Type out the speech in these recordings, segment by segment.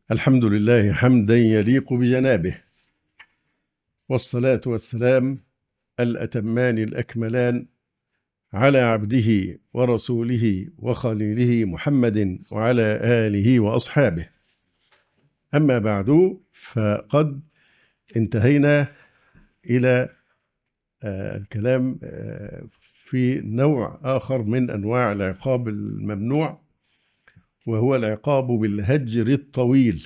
الحمد لله حمدا يليق بجنابه، والصلاة والسلام الأتمان الأكملان على عبده ورسوله وخليله محمد وعلى آله وأصحابه. أما بعد، فقد انتهينا إلى الكلام في نوع آخر من أنواع العقاب الممنوع، وهو العقاب بالهجر الطويل.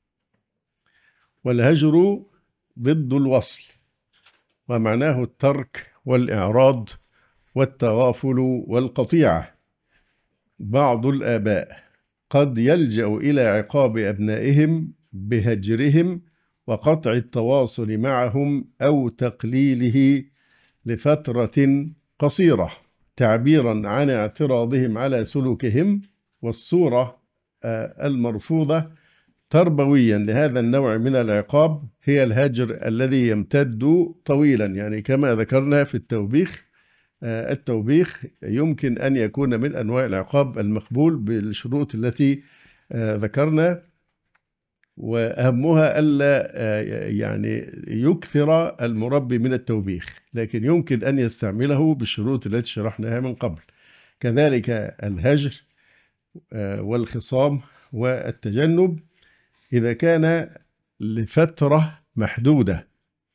والهجر ضد الوصل، ومعناه الترك والإعراض والتغافل والقطيعة. بعض الآباء قد يلجأ إلى عقاب أبنائهم بهجرهم وقطع التواصل معهم أو تقليله لفترة قصيرة، تعبيرا عن اعتراضهم على سلوكهم. والصورة المرفوضة تربويا لهذا النوع من العقاب هي الهجر الذي يمتد طويلا، يعني كما ذكرنا في التوبيخ. التوبيخ يمكن أن يكون من أنواع العقاب المقبول بالشروط التي ذكرنا، وأهمها ألا يعني يكثر المربي من التوبيخ، لكن يمكن أن يستعمله بالشروط التي شرحناها من قبل. كذلك الهجر والخصام والتجنب إذا كان لفترة محدودة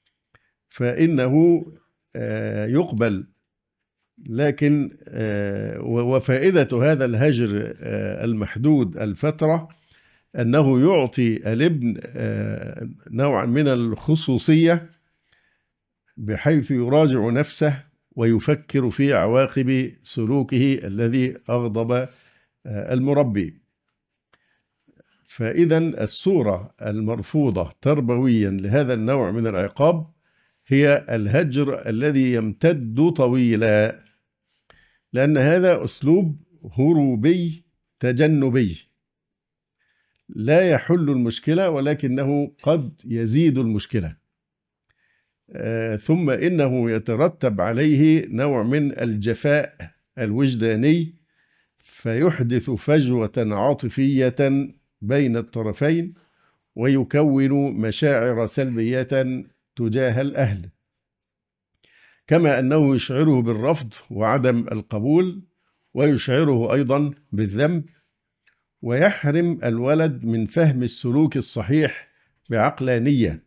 فإنه يقبل، لكن وفائدة هذا الهجر المحدود الفترة أنه يعطي الابن نوعا من الخصوصية، بحيث يراجع نفسه ويفكر في عواقب سلوكه الذي أغضب المربي. فإذا الصورة المرفوضة تربويا لهذا النوع من العقاب هي الهجر الذي يمتد طويلا، لأن هذا أسلوب هروبي تجنبي لا يحل المشكلة، ولكنه قد يزيد المشكلة. ثم إنه يترتب عليه نوع من الجفاء الوجداني، فيحدث فجوة عاطفية بين الطرفين، ويكون مشاعر سلبية تجاه الأهل، كما أنه يشعره بالرفض وعدم القبول، ويشعره أيضا بالذنب، ويحرم الولد من فهم السلوك الصحيح بعقلانية.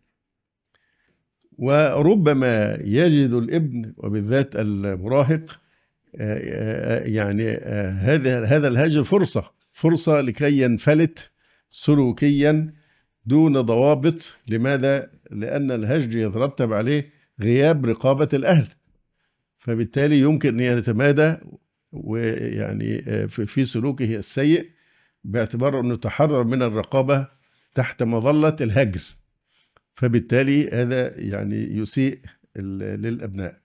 وربما يجد الابن وبالذات المراهق يعني هذا الهجر فرصة لكي ينفلت سلوكيا دون ضوابط. لماذا؟ لأن الهجر يترتب عليه غياب رقابة الأهل، فبالتالي يمكن أن يتمادى ويعني في سلوكه السيء، باعتبار أنه تحرر من الرقابة تحت مظلة الهجر، فبالتالي هذا يعني يسيء للأبناء.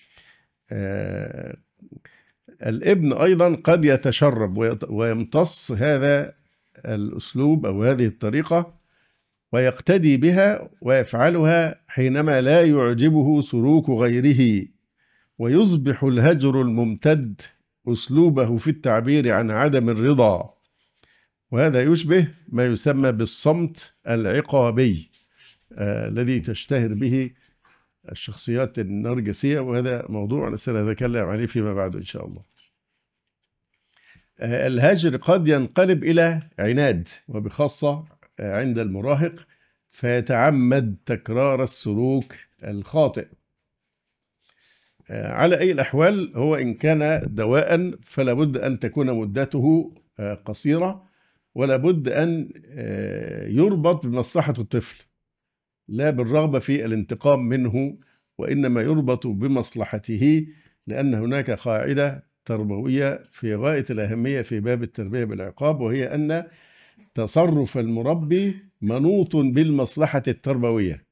الابن أيضا قد يتشرب ويمتص هذا الأسلوب أو هذه الطريقة ويقتدي بها ويفعلها حينما لا يعجبه سلوك غيره، ويصبح الهجر الممتد أسلوبه في التعبير عن عدم الرضا، وهذا يشبه ما يسمى بالصمت العقابي الذي تشتهر به الشخصيات النرجسية، وهذا موضوع سنتكلم عليه فيما بعد إن شاء الله. الهجر قد ينقلب إلى عناد، وبخاصة عند المراهق، فيتعمد تكرار السلوك الخاطئ. على أي الأحوال، هو إن كان دواء فلا بد أن تكون مدته قصيرة، ولا بد أن يربط بمصلحة الطفل، لا بالرغبة في الانتقام منه، وإنما يربط بمصلحته، لأن هناك قاعدة تربوية في غاية الأهمية في باب التربية بالعقاب، وهي أن تصرف المربي منوط بالمصلحة التربوية.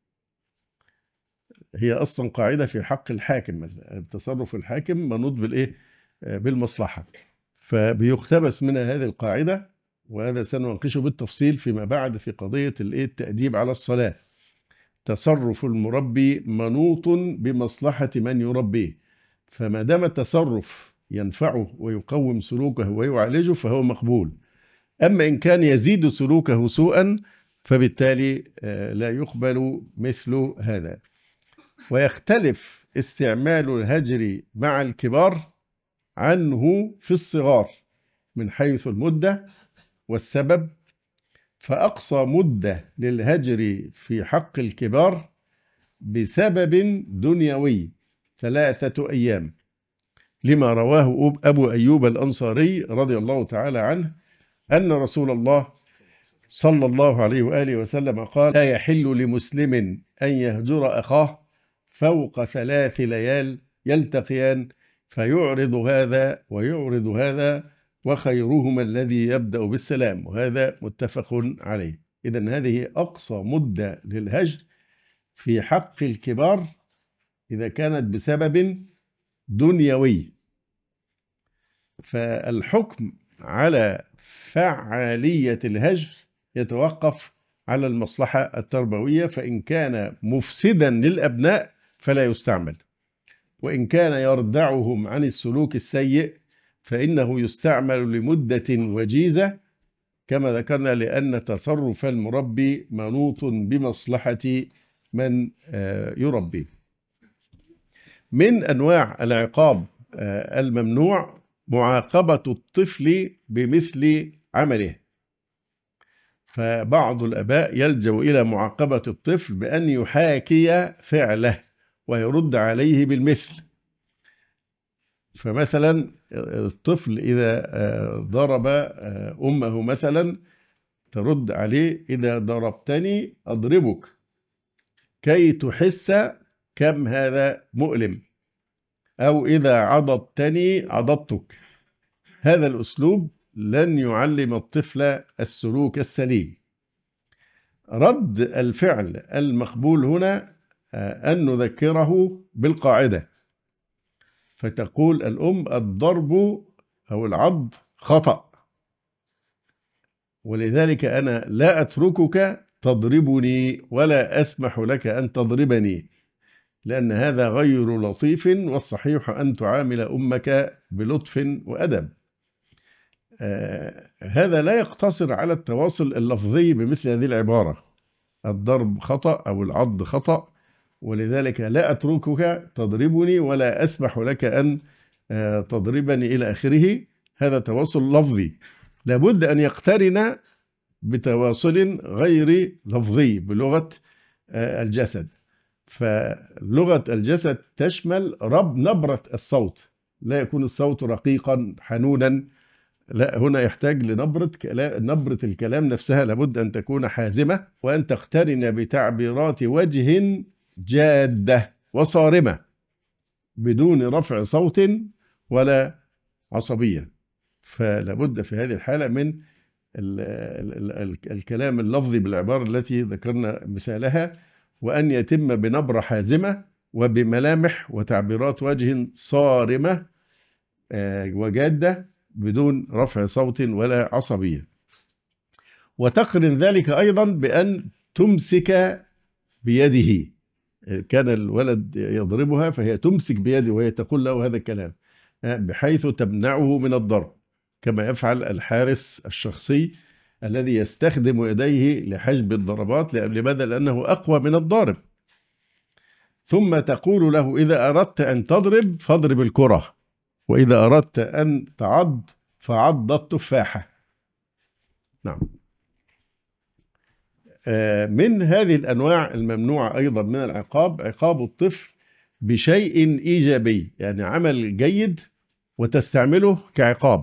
هي أصلا قاعدة في حق الحاكم، تصرف الحاكم منوط بالمصلحة، فبيقتبس منها هذه القاعدة، وهذا سنناقشه بالتفصيل فيما بعد في قضية التأديب على الصلاة. تصرف المربي منوط بمصلحة من يربيه، فما دام التصرف ينفعه ويقوم سلوكه ويعالجه فهو مقبول. أما إن كان يزيد سلوكه سوءا فبالتالي لا يقبل مثل هذا. ويختلف استعمال الهجر مع الكبار عنه في الصغار من حيث المدة والسبب. فأقصى مدة للهجر في حق الكبار بسبب دنيوي 3 أيام، لما رواه أبو أيوب الأنصاري رضي الله تعالى عنه أن رسول الله صلى الله عليه وآله وسلم قال: لا يحل لمسلم أن يهجر أخاه فوق 3 ليال يلتقيان فيعرض هذا ويعرض هذا وخيرهما الذي يبدأ بالسلام. وهذا متفق عليه. إذن هذه أقصى مدة للهجر في حق الكبار إذا كانت بسبب دنيوي. فالحكم على فعالية الهجر يتوقف على المصلحة التربوية، فإن كان مفسدا للأبناء فلا يستعمل، وإن كان يردعهم عن السلوك السيء فإنه يستعمل لمدة وجيزة كما ذكرنا، لأن تصرف المربي منوط بمصلحة من يربي. من أنواع العقاب الممنوع معاقبة الطفل بمثل عمله. فبعض الآباء يلجأ إلى معاقبة الطفل بأن يحاكي فعله ويرد عليه بالمثل. فمثلا الطفل إذا ضرب أمه مثلا ترد عليه: إذا ضربتني أضربك كي تحس كم هذا مؤلم، أو إذا عضدتني عضدتك. هذا الأسلوب لن يعلم الطفل السلوك السليم. رد الفعل المقبول هنا أن نذكره بالقاعدة، فتقول الأم: الضرب أو العض خطأ، ولذلك أنا لا أتركك تضربني ولا أسمح لك أن تضربني، لأن هذا غير لطيف، والصحيح أن تعامل أمك بلطف وأدب. هذا لا يقتصر على التواصل اللفظي بمثل هذه العبارة: الضرب خطأ أو العض خطأ، ولذلك لا أتركك تضربني ولا أسمح لك أن تضربني إلى آخره. هذا تواصل لفظي، لابد أن يقترن بتواصل غير لفظي بلغة الجسد. فلغة الجسد تشمل نبرة الصوت، لا يكون الصوت رقيقا حنونا، لا، هنا يحتاج لنبرة نبرة الكلام نفسها لابد أن تكون حازمة، وأن تقترن بتعبيرات وجه جادة وصارمة بدون رفع صوت ولا عصبية. فلابد في هذه الحالة من الكلام اللفظي بالعبارة التي ذكرنا مثالها، وأن يتم بنبرة حازمة وبملامح وتعبيرات وجه صارمة وجادة بدون رفع صوت ولا عصبية. وتقرن ذلك أيضا بأن تمسك بيده. كان الولد يضربها فهي تمسك بيده وهي تقول له هذا الكلام، بحيث تمنعه من الضرب، كما يفعل الحارس الشخصي الذي يستخدم يديه لحجب الضربات. لماذا؟ لأنه أقوى من الضارب. ثم تقول له: إذا أردت أن تضرب فاضرب الكرة، وإذا أردت أن تعض فعض التفاحة. نعم. من هذه الأنواع الممنوعة أيضا من العقاب عقاب الطفل بشيء إيجابي، يعني عمل جيد وتستعمله كعقاب،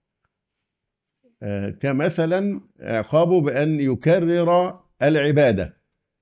كمثلا عقابه بأن يكرر العبادة.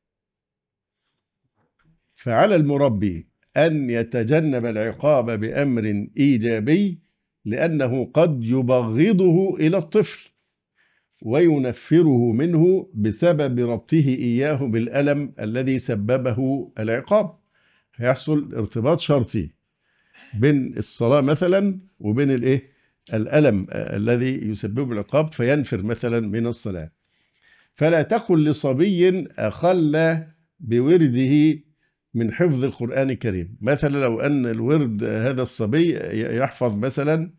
فعلى المربي أن يتجنب العقاب بأمر إيجابي، لأنه قد يبغضه إلى الطفل وينفره منه بسبب ربطه إياه بالألم الذي سببه العقاب. هيحصل ارتباط شرطي بين الصلاة مثلا وبين الألم الذي يسببه العقاب، فينفر مثلا من الصلاة. فلا تقل لصبي أخل بورده من حفظ القرآن الكريم. مثلا لو أن الورد هذا الصبي يحفظ مثلا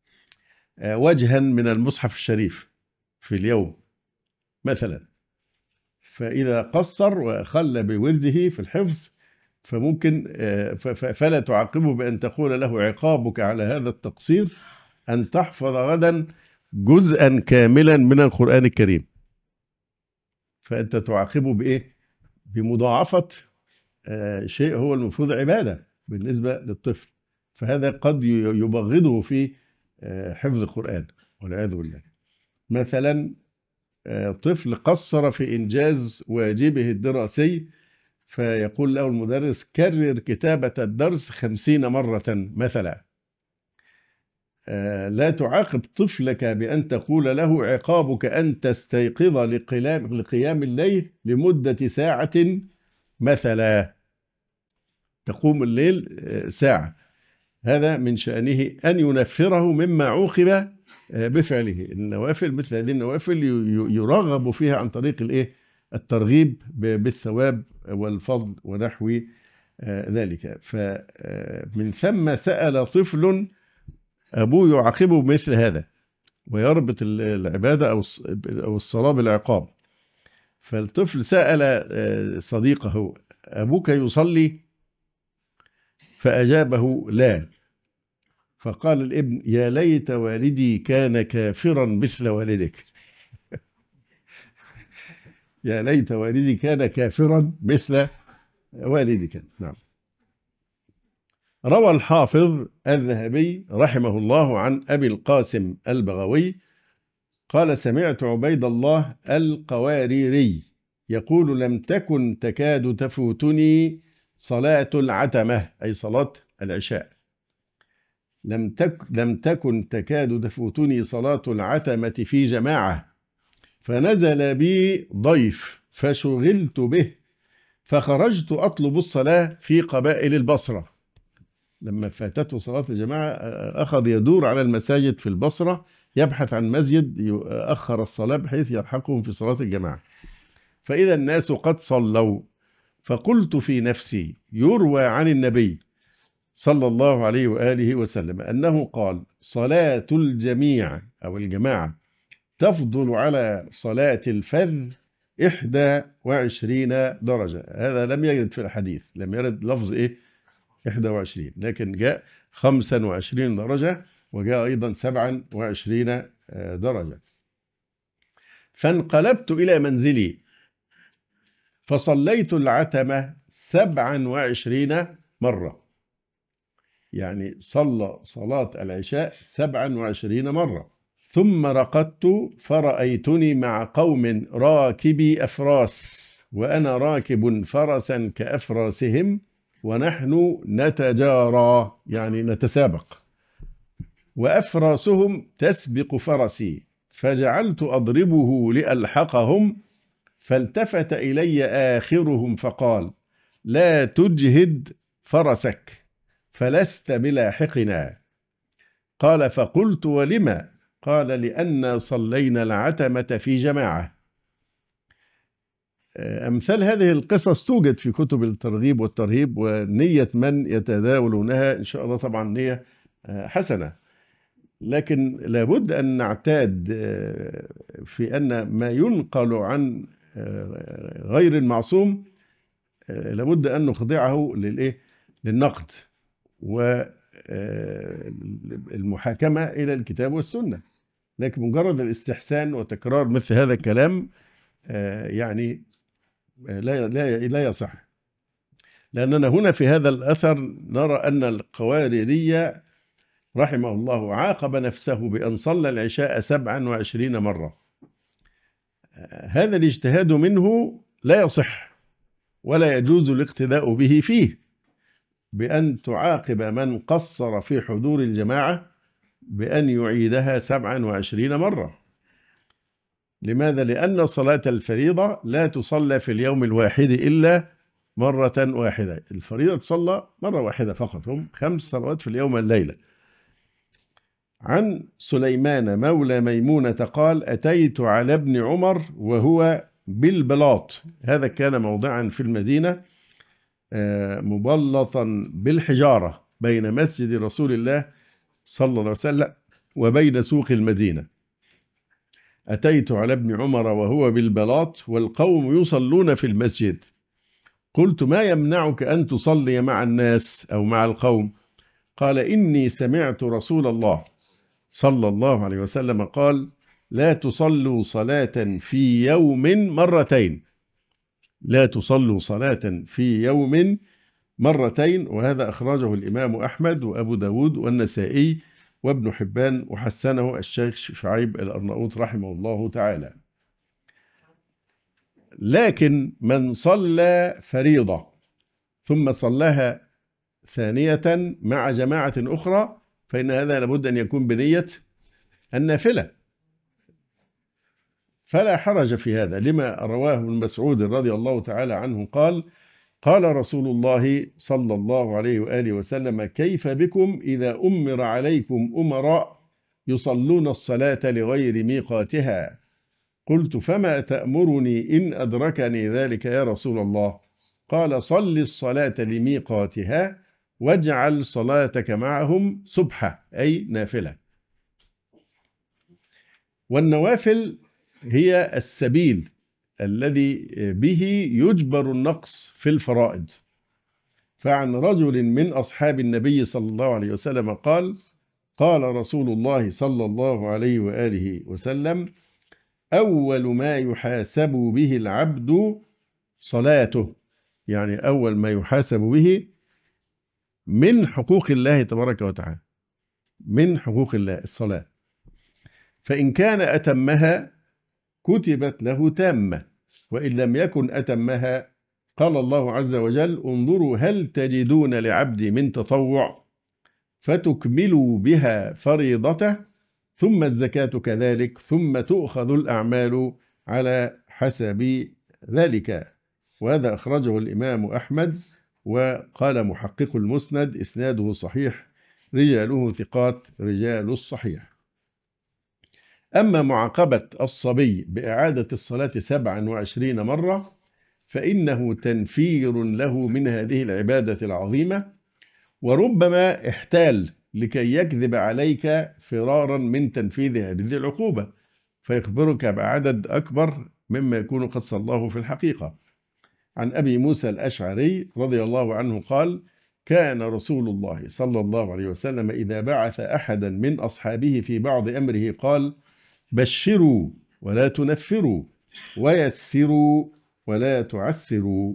وجها من المصحف الشريف في اليوم مثلا، فإذا قصر وخل بورده في الحفظ فممكن فلا تعاقبه بأن تقول له عقابك على هذا التقصير أن تحفظ غدا جزءا كاملا من القرآن الكريم. فأنت تعاقبه بإيه؟ بمضاعفة شيء هو المفروض عبادة بالنسبة للطفل، فهذا قد يبغضه في حفظ القرآن والعياذ بالله. مثلا طفل قصر في إنجاز واجبه الدراسي، فيقول له المدرس كرر كتابة الدرس 50 مرة مثلا. لا تعاقب طفلك بأن تقول له عقابك أن تستيقظ لقيام الليل لمدة ساعة مثلا، تقوم الليل ساعة. هذا من شأنه أن ينفره مما عوقب بفعله. النوافل مثل هذه النوافل يرغب فيها عن طريق الإيه؟ الترغيب بالثواب والفضل ونحو ذلك. فمن ثم سأل طفل أبوه يعاقبه بمثل هذا ويربط العبادة أو الصلاة بالعقاب. فالطفل سأل صديقه أبوك يصلي؟ فأجابه لا. فقال الابن يا ليت والدي كان كافرا مثل والدك. يا ليت والدي كان كافرا مثل والدك. نعم. روى الحافظ الذهبي رحمه الله عن أبي القاسم البغوي قال سمعت عبيد الله القواريري يقول لم تكن تكاد تفوتني صلاة العتمة، أي صلاة العشاء. لم تكن تكاد تفوتني صلاة العتمة في جماعة، فنزل بي ضيف فشغلت به فخرجت أطلب الصلاة في قبائل البصرة. لما فاتته صلاة الجماعة أخذ يدور على المساجد في البصرة يبحث عن مسجد يؤخر الصلاة بحيث يلحقهم في صلاة الجماعة، فإذا الناس قد صلوا. فقلت في نفسي يروى عن النبي صلى الله عليه وآله وسلم أنه قال صلاة الجميع أو الجماعة تفضل على صلاة الفذ 21 درجة. هذا لم يرد في الحديث، لم يرد لفظ 21، لكن جاء 25 درجة وجاء أيضا 27 درجة. فانقلبت إلى منزلي فصليت العتمة 27 مرة، يعني صلى صلاة العشاء 27 مرة. ثم رقدت فرأيتني مع قوم راكبي أفراس وأنا راكب فرسا كأفراسهم ونحن نتجارى، يعني نتسابق، وأفراسهم تسبق فرسي، فجعلت أضربه لألحقهم، فالتفت إلي آخرهم فقال لا تجهد فرسك فلست بلاحقنا. قال فقلت ولما؟ قال لأن صلينا العتمة في جماعة. أمثال هذه القصص توجد في كتب الترغيب والترهيب، ونية من يتداولونها إن شاء الله طبعا نية حسنة، لكن لابد أن نعتاد في أن ما ينقل عن غير المعصوم لابد أن نخضعه للنقد والمحاكمة إلى الكتاب والسنة. لكن مجرد الاستحسان وتكرار مثل هذا الكلام يعني لا يصح. لأننا هنا في هذا الأثر نرى أن القواريري رحمه الله عاقب نفسه بأن صلى العشاء 27 مرة. هذا الاجتهاد منه لا يصح ولا يجوز الاقتداء به فيه، بأن تعاقب من قصر في حضور الجماعة بأن يعيدها 27 مرة. لماذا؟ لأن صلاة الفريضة لا تصلى في اليوم الواحد إلا مرة واحدة. الفريضة تصلى مرة واحدة فقط، هم 5 صلوات في اليوم والليلة. عن سليمان مولى ميمونة قال أتيت على ابن عمر وهو بالبلاط، هذا كان موضعا في المدينة مبلطا بالحجارة بين مسجد رسول الله صلى الله عليه وسلم وبين سوق المدينة. أتيت على ابن عمر وهو بالبلاط والقوم يصلون في المسجد، قلت: ما يمنعك أن تصلي مع الناس أو مع القوم؟ قال: إني سمعت رسول الله صلى الله عليه وسلم قال: لا تصلوا صلاة في يوم مرتين، لا تصلوا صلاة في يوم مرتين. وهذا أخرجه الإمام أحمد وأبو داود والنسائي وابن حبان، وحسنه الشيخ شعيب الأرناؤوط رحمه الله تعالى. لكن من صلى فريضة ثم صلاها ثانية مع جماعة أخرى فإن هذا لابد أن يكون بنية النافلة، فلا حرج في هذا، لما رواه ابن مسعود رضي الله تعالى عنه قال: قال رسول الله صلى الله عليه وآله وسلم: كيف بكم إذا أمر عليكم أمراء يصلون الصلاة لغير ميقاتها؟ قلت: فما تأمرني إن أدركني ذلك يا رسول الله؟ قال: صل الصلاة لميقاتها واجعل صلاتك معهم سبحة، أي نافلة. والنوافل هي السبيل الذي به يجبر النقص في الفرائض. فعن رجل من أصحاب النبي صلى الله عليه وسلم قال: قال رسول الله صلى الله عليه وآله وسلم: أول ما يحاسب به العبد صلاته، يعني أول ما يحاسب به من حقوق الله تبارك وتعالى، من حقوق الله الصلاة، فإن كان أتمها كتبت له تامة، وإن لم يكن أتمها قال الله عز وجل: انظروا هل تجدون لعبدي من تطوع فتكملوا بها فريضته، ثم الزكاة كذلك، ثم تؤخذ الأعمال على حسب ذلك. وهذا أخرجه الإمام أحمد، وقال محقق المسند: إسناده صحيح، رجاله ثقات رجال الصحيح. أما معاقبة الصبي بإعادة الصلاة 27 مرة فإنه تنفير له من هذه العبادة العظيمة، وربما احتال لكي يكذب عليك فرارا من تنفيذ هذه العقوبة، فيخبرك بعدد أكبر مما يكون قد صلاه في الحقيقة. عن أبي موسى الأشعري رضي الله عنه قال: كان رسول الله صلى الله عليه وسلم إذا بعث أحدا من أصحابه في بعض أمره قال: بشروا ولا تنفروا، ويسروا ولا تعسروا.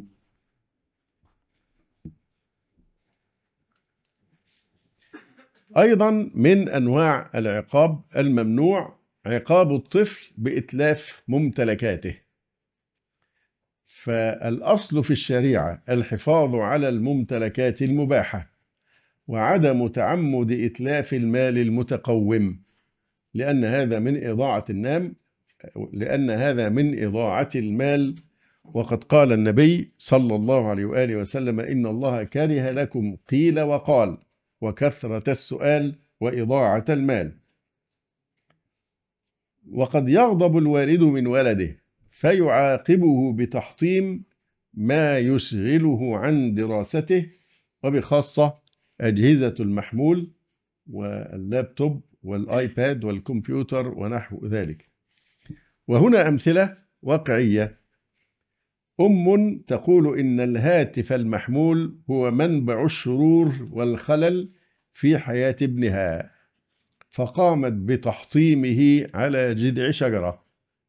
أيضا من أنواع العقاب الممنوع عقاب الطفل بإتلاف ممتلكاته. فالأصل في الشريعة الحفاظ على الممتلكات المباحة وعدم تعمد إتلاف المال المتقوم، لأن هذا من إضاعة المال. وقد قال النبي صلى الله عليه وآله وسلم: إن الله كره لكم قيل وقال وكثرة السؤال وإضاعة المال. وقد يغضب الوالد من ولده فيعاقبه بتحطيم ما يشغله عن دراسته، وبخاصة أجهزة المحمول واللابتوب والآيباد والكمبيوتر ونحو ذلك. وهنا أمثلة واقعية. أم تقول إن الهاتف المحمول هو منبع الشرور والخلل في حياة ابنها، فقامت بتحطيمه على جذع شجرة.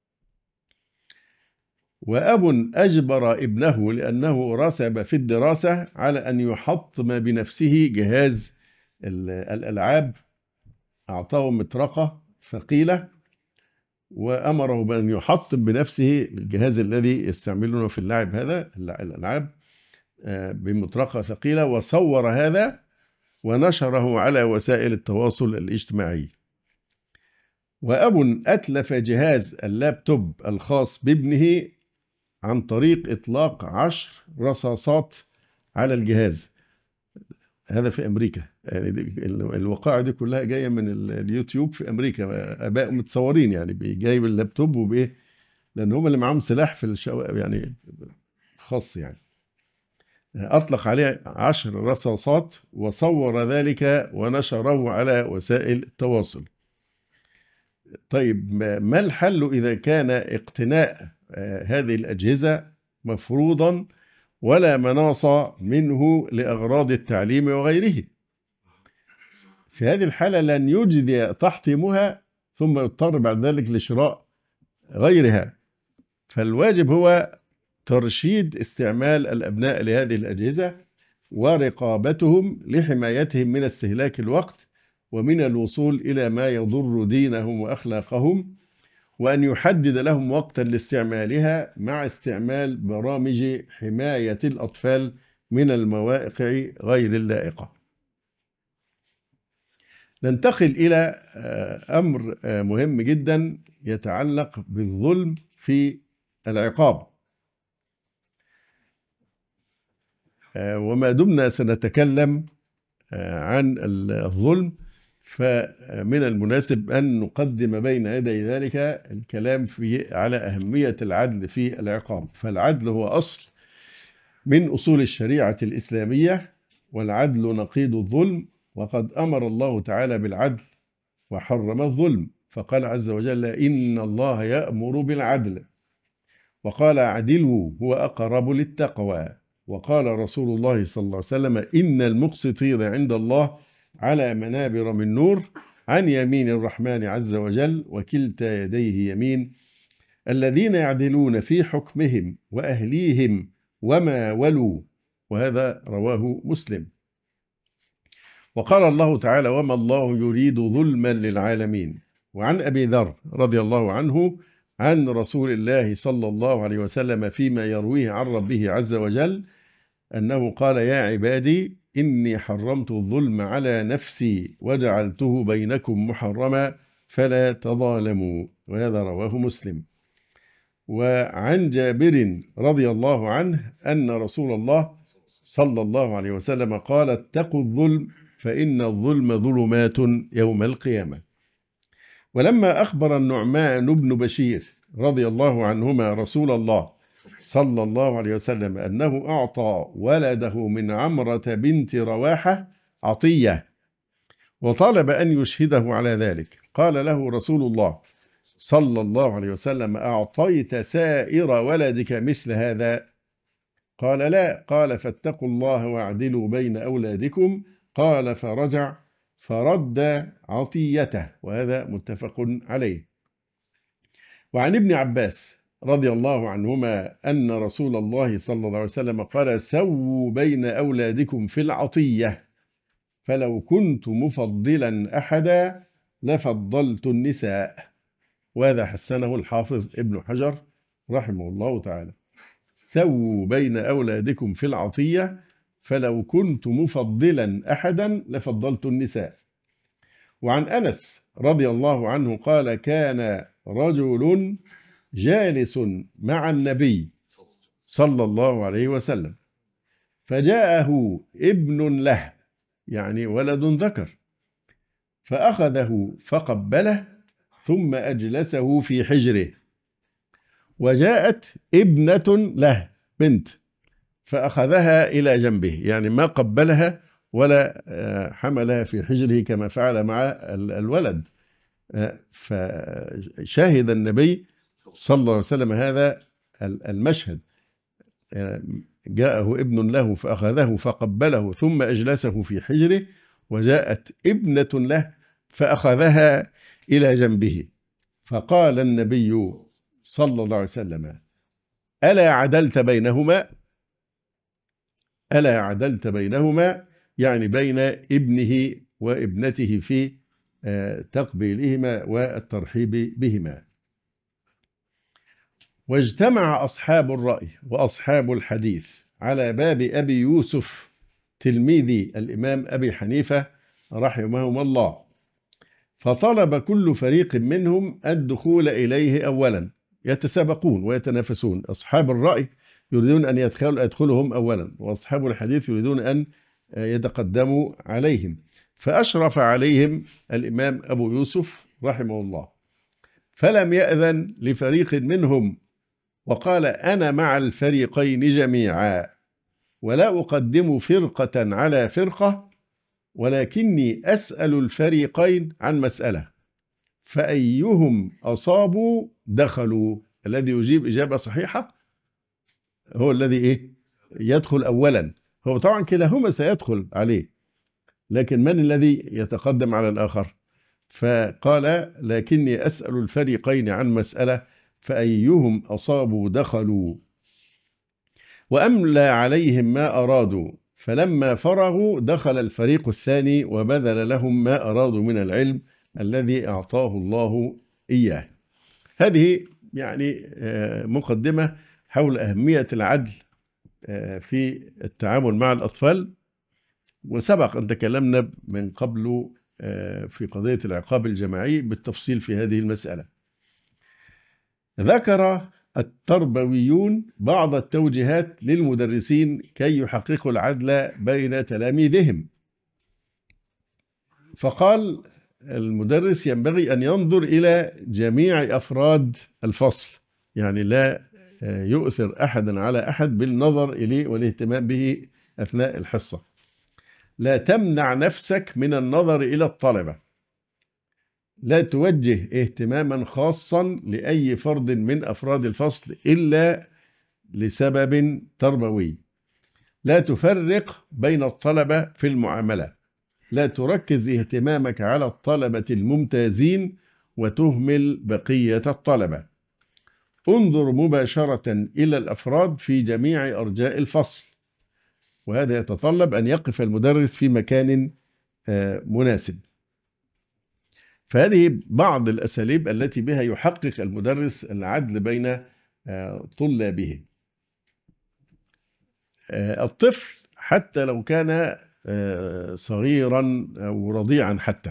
وأب أجبر ابنه لأنه رسب في الدراسة على أن يحطم بنفسه جهاز الألعاب، أعطاه مطرقة ثقيلة وأمره بأن يحطم بنفسه الجهاز الذي يستعملونه في اللعب، هذا الألعاب، بمطرقة ثقيلة، وصور هذا ونشره على وسائل التواصل الاجتماعي. وأب أتلف جهاز اللابتوب الخاص بابنه عن طريق إطلاق 10 رصاصات على الجهاز، هذا في أمريكا. يعني الوقائع دي كلها جاية من اليوتيوب في أمريكا، آباء متصورين يعني جايب اللابتوب وبإيه، لأن هم اللي معاهم سلاح في يعني خاص، يعني أطلق عليه 10 رصاصات وصور ذلك ونشره على وسائل التواصل. طيب ما الحل إذا كان اقتناء هذه الأجهزة مفروضا ولا مناص منه لأغراض التعليم وغيره؟ في هذه الحالة لن يجدي تحطيمها ثم يضطر بعد ذلك لشراء غيرها. فالواجب هو ترشيد استعمال الأبناء لهذه الأجهزة ورقابتهم لحمايتهم من استهلاك الوقت ومن الوصول إلى ما يضر دينهم وأخلاقهم، وأن يحدد لهم وقتا لاستعمالها مع استعمال برامج حماية الأطفال من المواقع غير اللائقة. ننتقل إلى أمر مهم جدا يتعلق بالظلم في العقاب. وما دمنا سنتكلم عن الظلم فمن المناسب أن نقدم بين يدي ذلك الكلام على أهمية العدل في العقاب. فالعدل هو أصل من أصول الشريعة الإسلامية، والعدل نقيض الظلم، وقد أمر الله تعالى بالعدل وحرم الظلم، فقال عز وجل: إن الله يأمر بالعدل، وقال: اعدلوا هو أقرب للتقوى، وقال رسول الله صلى الله عليه وسلم: إن المقسطين عند الله على منابر من نور عن يمين الرحمن عز وجل وكلتا يديه يمين، الذين يعدلون في حكمهم وأهليهم وما ولوا. وهذا رواه مسلم. وقال الله تعالى: وما الله يريد ظلما للعالمين. وعن أبي ذر رضي الله عنه عن رسول الله صلى الله عليه وسلم فيما يرويه عن ربه عز وجل أنه قال: يا عبادي إني حرمت الظلم على نفسي وجعلته بينكم محرما فلا تظالموا. وهذا رواه مسلم. وعن جابر رضي الله عنه أن رسول الله صلى الله عليه وسلم قال: اتقوا الظلم فإن الظلم ظلمات يوم القيامة. ولما أخبر النعمان بن بشير رضي الله عنهما رسول الله صلى الله عليه وسلم أنه أعطى ولده من عمرة بنت رواحة عطية وطلب أن يشهده على ذلك، قال له رسول الله صلى الله عليه وسلم: أعطيت سائر ولدك مثل هذا؟ قال: لا. قال: فاتقوا الله واعدلوا بين أولادكم. قال: فرجع فرد عطيته. وهذا متفق عليه. وعن ابن عباس رضي الله عنهما أن رسول الله صلى الله عليه وسلم قال: سووا بين أولادكم في العطية، فلو كنت مفضلا أحدا لفضلت النساء. وهذا حسنه الحافظ ابن حجر رحمه الله تعالى. سووا بين أولادكم في العطية، فلو كنت مفضلا أحدا لفضلت النساء. وعن أنس رضي الله عنه قال: كان رجل جالس مع النبي صلى الله عليه وسلم، فجاءه ابن له، يعني ولد ذكر، فأخذه فقبله ثم أجلسه في حجره. وجاءت ابنة له بنت فأخذها إلى جنبه، يعني ما قبلها ولا حملها في حجره كما فعل مع الولد. فشاهد النبي صلى الله عليه وسلم هذا المشهد. جاءه ابن له فأخذه فقبله ثم أجلسه في حجره، وجاءت ابنة له فأخذها إلى جنبه. فقال النبي صلى الله عليه وسلم: ألا عدلت بينهما؟ ألا عدلت بينهما، يعني بين ابنه وابنته في تقبيلهما والترحيب بهما. واجتمع أصحاب الرأي وأصحاب الحديث على باب أبي يوسف تلميذ الإمام أبي حنيفة رحمهم الله، فطلب كل فريق منهم الدخول إليه أولا، يتسابقون ويتنافسون. أصحاب الرأي يريدون أن يدخلوا هم أولا، وأصحاب الحديث يريدون أن يتقدموا عليهم. فأشرف عليهم الإمام أبو يوسف رحمه الله، فلم يأذن لفريق منهم، وقال: أنا مع الفريقين جميعا، ولا أقدم فرقة على فرقة، ولكني أسأل الفريقين عن مسألة، فأيهم أصابوا دخلوا. الذي يجيب إجابة صحيحة هو الذي يدخل أولا. هو طبعا كلاهما سيدخل عليه، لكن من الذي يتقدم على الآخر؟ فقال: لكني أسأل الفريقين عن مسألة، فأيهم أصابوا دخلوا، وأملى عليهم ما أرادوا، فلما فرغوا دخل الفريق الثاني وبذل لهم ما أرادوا من العلم الذي أعطاه الله إياه. هذه يعني مقدمة حول أهمية العدل في التعامل مع الأطفال. وسبق أن تكلمنا من قبل في قضية العقاب الجماعي بالتفصيل في هذه المسألة. ذكر التربويون بعض التوجيهات للمدرسين كي يحققوا العدل بين تلاميذهم، فقال: المدرس ينبغي أن ينظر إلى جميع أفراد الفصل، يعني لا يؤثر أحدا على أحد بالنظر إليه والاهتمام به أثناء الحصة. لا تمنع نفسك من النظر إلى الطلبة، لا توجه اهتماما خاصا لأي فرد من أفراد الفصل إلا لسبب تربوي. لا تفرق بين الطلبة في المعاملة، لا تركز اهتمامك على الطلبة الممتازين وتهمل بقية الطلبة. انظر مباشرة إلى الأفراد في جميع أرجاء الفصل، وهذا يتطلب أن يقف المدرس في مكان مناسب. فهذه بعض الأساليب التي بها يحقق المدرس العدل بين طلابه. الطفل حتى لو كان صغيرا أو رضيعا، حتى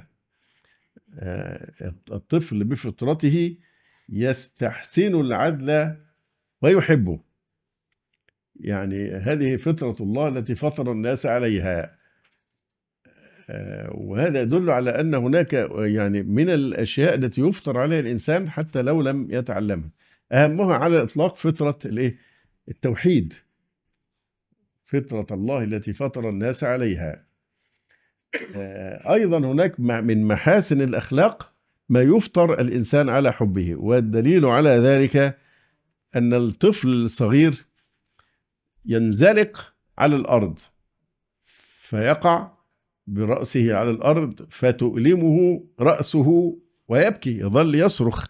الطفل بفطرته يستحسن العدل ويحبه، يعني هذه فطرة الله التي فطر الناس عليها. وهذا يدل على أن هناك يعني من الأشياء التي يفطر عليها الإنسان حتى لو لم يتعلمها. أهمها على الإطلاق فطرة التوحيد، فطرة الله التي فطر الناس عليها. أيضا هناك من محاسن الأخلاق ما يفطر الإنسان على حبه، والدليل على ذلك أن الطفل الصغير ينزلق على الأرض فيقع برأسه على الأرض فتؤلمه رأسه ويبكي، يظل يصرخ.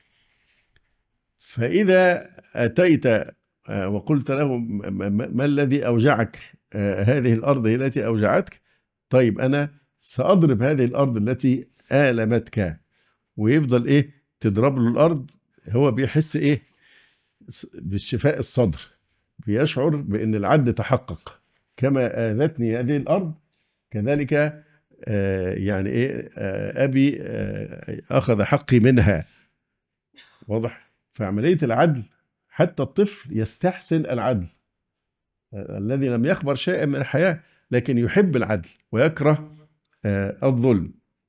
فإذا أتيت وقلت له: ما الذي أوجعك؟ هذه الأرض هي التي أوجعتك؟ طيب أنا سأضرب هذه الأرض التي آلمتك. ويفضل تضرب له الأرض، هو بيحس بالشفاء الصدر، بيشعر بأن العدل تحقق. كما آذتني هذه الأرض كذلك يعني أبي أخذ حقي منها. واضح؟ فعملية العدل حتى الطفل يستحسن العدل، الذي لم يخبر شيئا من الحياة لكن يحب العدل ويكره الظلم.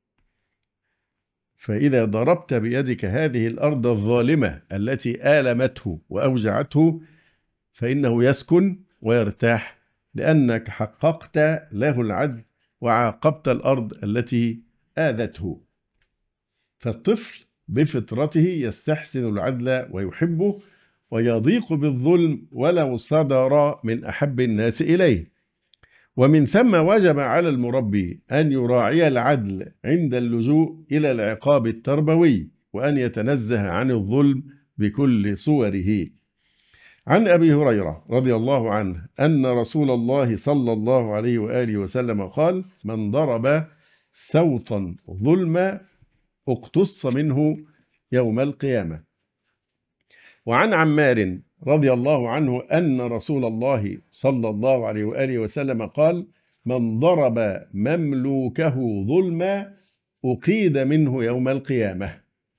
فإذا ضربت بيدك هذه الأرض الظالمة التي آلمته وأوجعته فإنه يسكن ويرتاح، لأنك حققت له العدل وعاقبت الأرض التي آذته. فالطفل بفطرته يستحسن العدل ويحبه ويضيق بالظلم ولو صدر من أحب الناس إليه. ومن ثم وجب على المربي أن يراعي العدل عند اللجوء إلى العقاب التربوي، وأن يتنزه عن الظلم بكل صوره. عن أبي هريرة رضي الله عنه أن رسول الله صلى الله عليه وآله وسلم قال: من ضرب سوطا ظلما اقتص منه يوم القيامة. وعن عمار رضي الله عنه أن رسول الله صلى الله عليه وآله وسلم قال: من ضرب مملوكه ظلما أقيد منه يوم القيامة.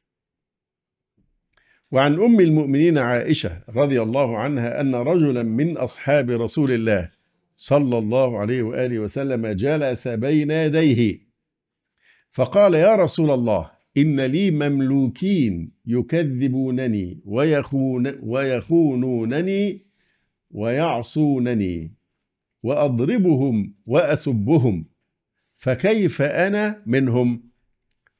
وعن أم المؤمنين عائشة رضي الله عنها أن رجلا من أصحاب رسول الله صلى الله عليه وآله وسلم جلس بين يديه فقال: يا رسول الله، إن لي مملوكين يكذبونني ويخونونني ويعصونني وأضربهم وأسبهم، فكيف أنا منهم؟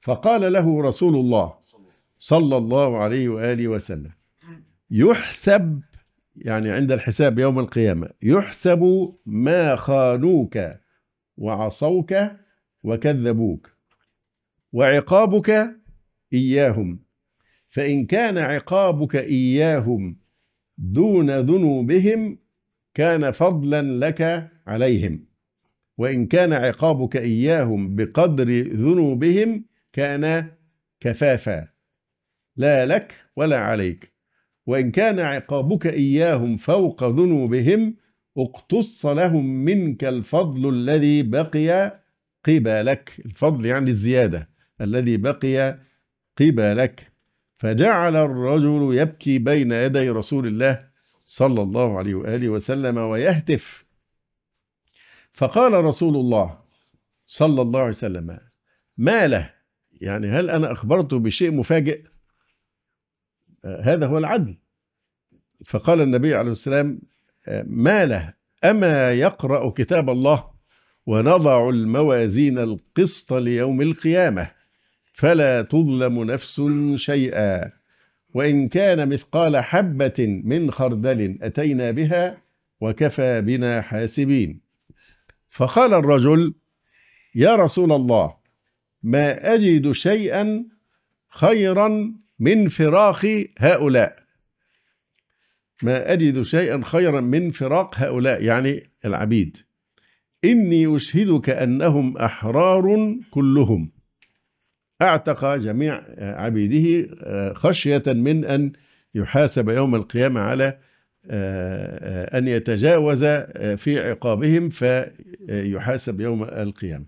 فقال له رسول الله صلى الله عليه وآله وسلم: يحسب، يعني عند الحساب يوم القيامة، يحسب ما خانوك وعصوك وكذبوك، وعقابك إياهم، فإن كان عقابك إياهم دون ذنوبهم كان فضلا لك عليهم، وإن كان عقابك إياهم بقدر ذنوبهم كان كفافا لا لك ولا عليك، وإن كان عقابك إياهم فوق ذنوبهم اقتص لهم منك الفضل الذي بقي قبلك. الفضل يعني الزيادة الذي بقي قبلك. فجعل الرجل يبكي بين يدي رسول الله صلى الله عليه وآله وسلم ويهتف. فقال رسول الله صلى الله عليه وسلم: ما له؟ يعني هل أنا أخبرته بشيء مفاجئ؟ هذا هو العدل. فقال النبي عليه السلام: ما له؟ أما يقرأ كتاب الله؟ ونضع الموازين القسط ليوم القيامة فلا تظلم نفس شيئا، وإن كان مثقال حبة من خردل أتينا بها وكفى بنا حاسبين. فقال الرجل: يا رسول الله، ما أجد شيئا خيرا من فراق هؤلاء. ما أجد شيئا خيرا من فراق هؤلاء، يعني العبيد. إني أشهدك أنهم أحرار كلهم، أعتق جميع عبيده خشية من أن يحاسب يوم القيامة على أن يتجاوز في عقابهم فيحاسب يوم القيامة.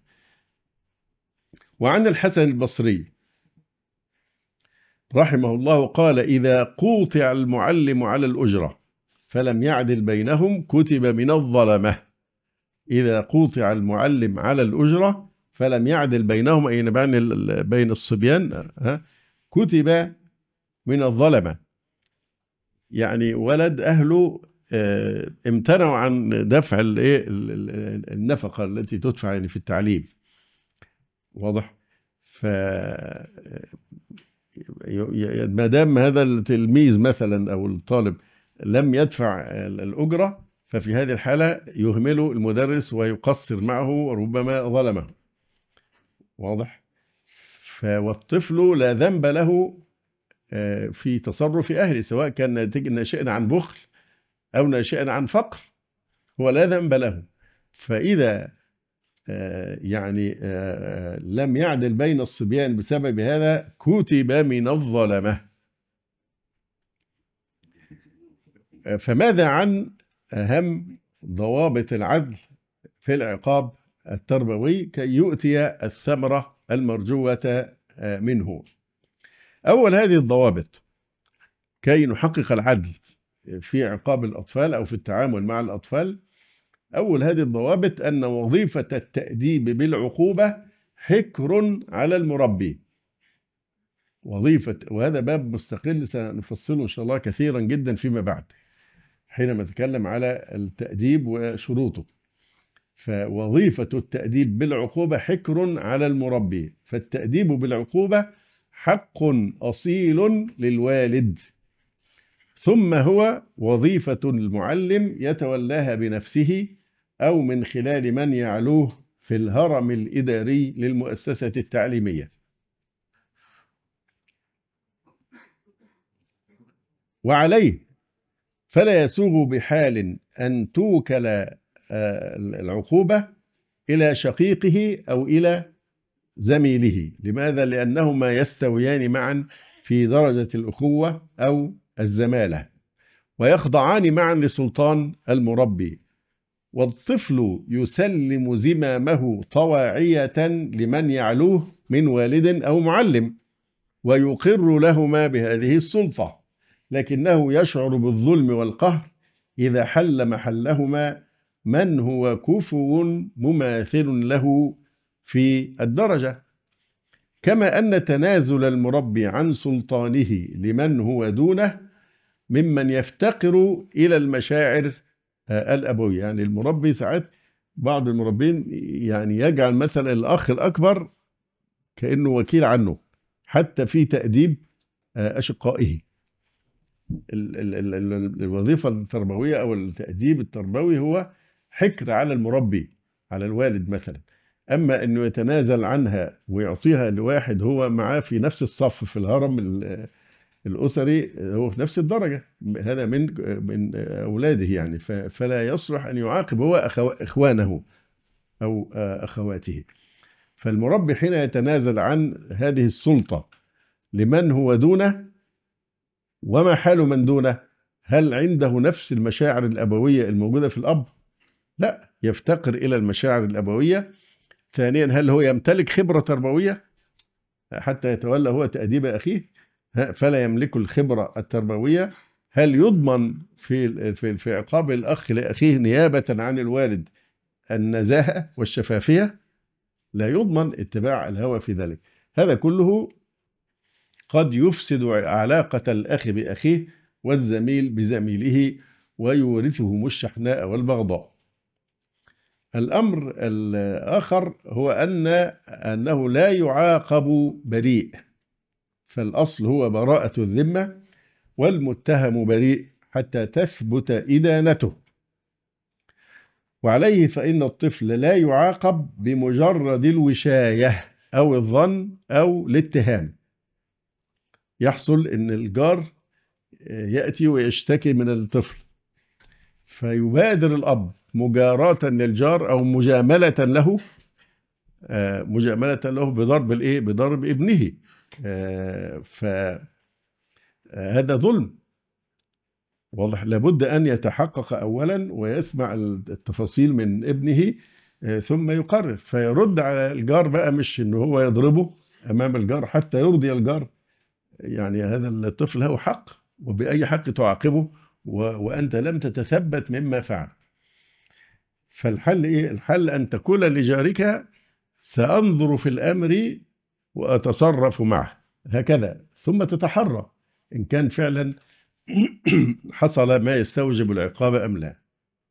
وعن الحسن البصري رحمه الله قال: إذا قوطع المعلم على الأجرة فلم يعدل بينهم كتب من الظلمة. إذا قوطع المعلم على الأجرة فلم يعدل بينهم، أي بين الصبيان، كتب من الظلمة. يعني ولد أهله امتنعوا عن دفع النفقة التي تدفع يعني في التعليم. واضح؟ ما دام هذا التلميذ مثلا أو الطالب لم يدفع الأجرة، ففي هذه الحالة يهمل المدرس ويقصر معه وربما ظلمه. واضح؟ والطفل لا ذنب له في تصرف أهله، سواء كان ناشئا عن بخل أو ناشئا عن فقر، هو لا ذنب له. فإذا لم يعدل بين الصبيان بسبب هذا كتب من الظلمة. فماذا عن أهم ضوابط العدل في العقاب التربوي كي يؤتي الثمرة المرجوة منه؟ أول هذه الضوابط كي نحقق العدل في عقاب الأطفال أو في التعامل مع الأطفال، أول هذه الضوابط أن وظيفة التأديب بالعقوبة حكر على المربي. وظيفة، وهذا باب مستقل سنفصله إن شاء الله كثيرا جدا فيما بعد حينما نتكلم على التأديب وشروطه. فوظيفة التأديب بالعقوبة حكر على المربي، فالتأديب بالعقوبة حق أصيل للوالد، ثم هو وظيفة المعلم يتولاها بنفسه أو من خلال من يعلوه في الهرم الإداري للمؤسسة التعليمية. وعليه فلا يسوغ بحال أن توكل العقوبة إلى شقيقه أو إلى زميله. لماذا؟ لأنهما يستويان معا في درجة الأخوة أو الزمالة، ويخضعان معا لسلطان المربي. والطفل يسلم زمامه طواعية لمن يعلوه من والد أو معلم، ويقر لهما بهذه السلطة، لكنه يشعر بالظلم والقهر إذا حل محلهما من هو كفو مماثل له في الدرجة. كما أن تنازل المربي عن سلطانه لمن هو دونه ممن يفتقر إلى المشاعر الأبوية. يعني المربي ساعات، بعض المربين يعني يجعل مثلا الأخ الأكبر كأنه وكيل عنه، حتى في تأديب أشقائه. الوظيفة التربوية أو التأديب التربوي هو حكر على المربي، على الوالد مثلا. أما أنه يتنازل عنها ويعطيها لواحد هو معاه في نفس الصف في الهرم الأسري، هو في نفس الدرجة، هذا من أولاده يعني، فلا يصلح أن يعاقب هو إخوانه أو أخواته. فالمربي حين يتنازل عن هذه السلطة لمن هو دونه، وما حال من دونه؟ هل عنده نفس المشاعر الأبوية الموجودة في الأب؟ لا، يفتقر إلى المشاعر الأبوية. ثانيا، هل هو يمتلك خبرة تربوية حتى يتولى هو تأديب أخيه؟ فلا يملك الخبرة التربوية. هل يضمن في عقاب الأخ لأخيه نيابة عن الوالد النزاهة والشفافية؟ لا يضمن اتباع الهوى في ذلك. هذا كله قد يفسد علاقة الأخ بأخيه والزميل بزميله ويورثهم الشحناء والبغضاء. الأمر الآخر هو أنه لا يعاقب بريء، فالأصل هو براءة الذمة، والمتهم بريء حتى تثبت إدانته. وعليه فإن الطفل لا يعاقب بمجرد الوشاية أو الظن أو الاتهام. يحصل أن الجار يأتي ويشتكي من الطفل، فيبادر الأب مجاراة للجار أو مجاملة له بضرب ابنه. فهذا ظلم واضح. لابد أن يتحقق أولا ويسمع التفاصيل من ابنه ثم يقرر، فيرد على الجار بقى، مش إنه هو يضربه أمام الجار حتى يرضي الجار. يعني هذا الطفل له حق، وبأي حق تعاقبه وأنت لم تتثبت مما فعل؟ فالحل إيه؟ الحل أن تقول لجارك سأنظر في الأمر وأتصرف معه هكذا، ثم تتحرى إن كان فعلا حصل ما يستوجب العقاب أم لا.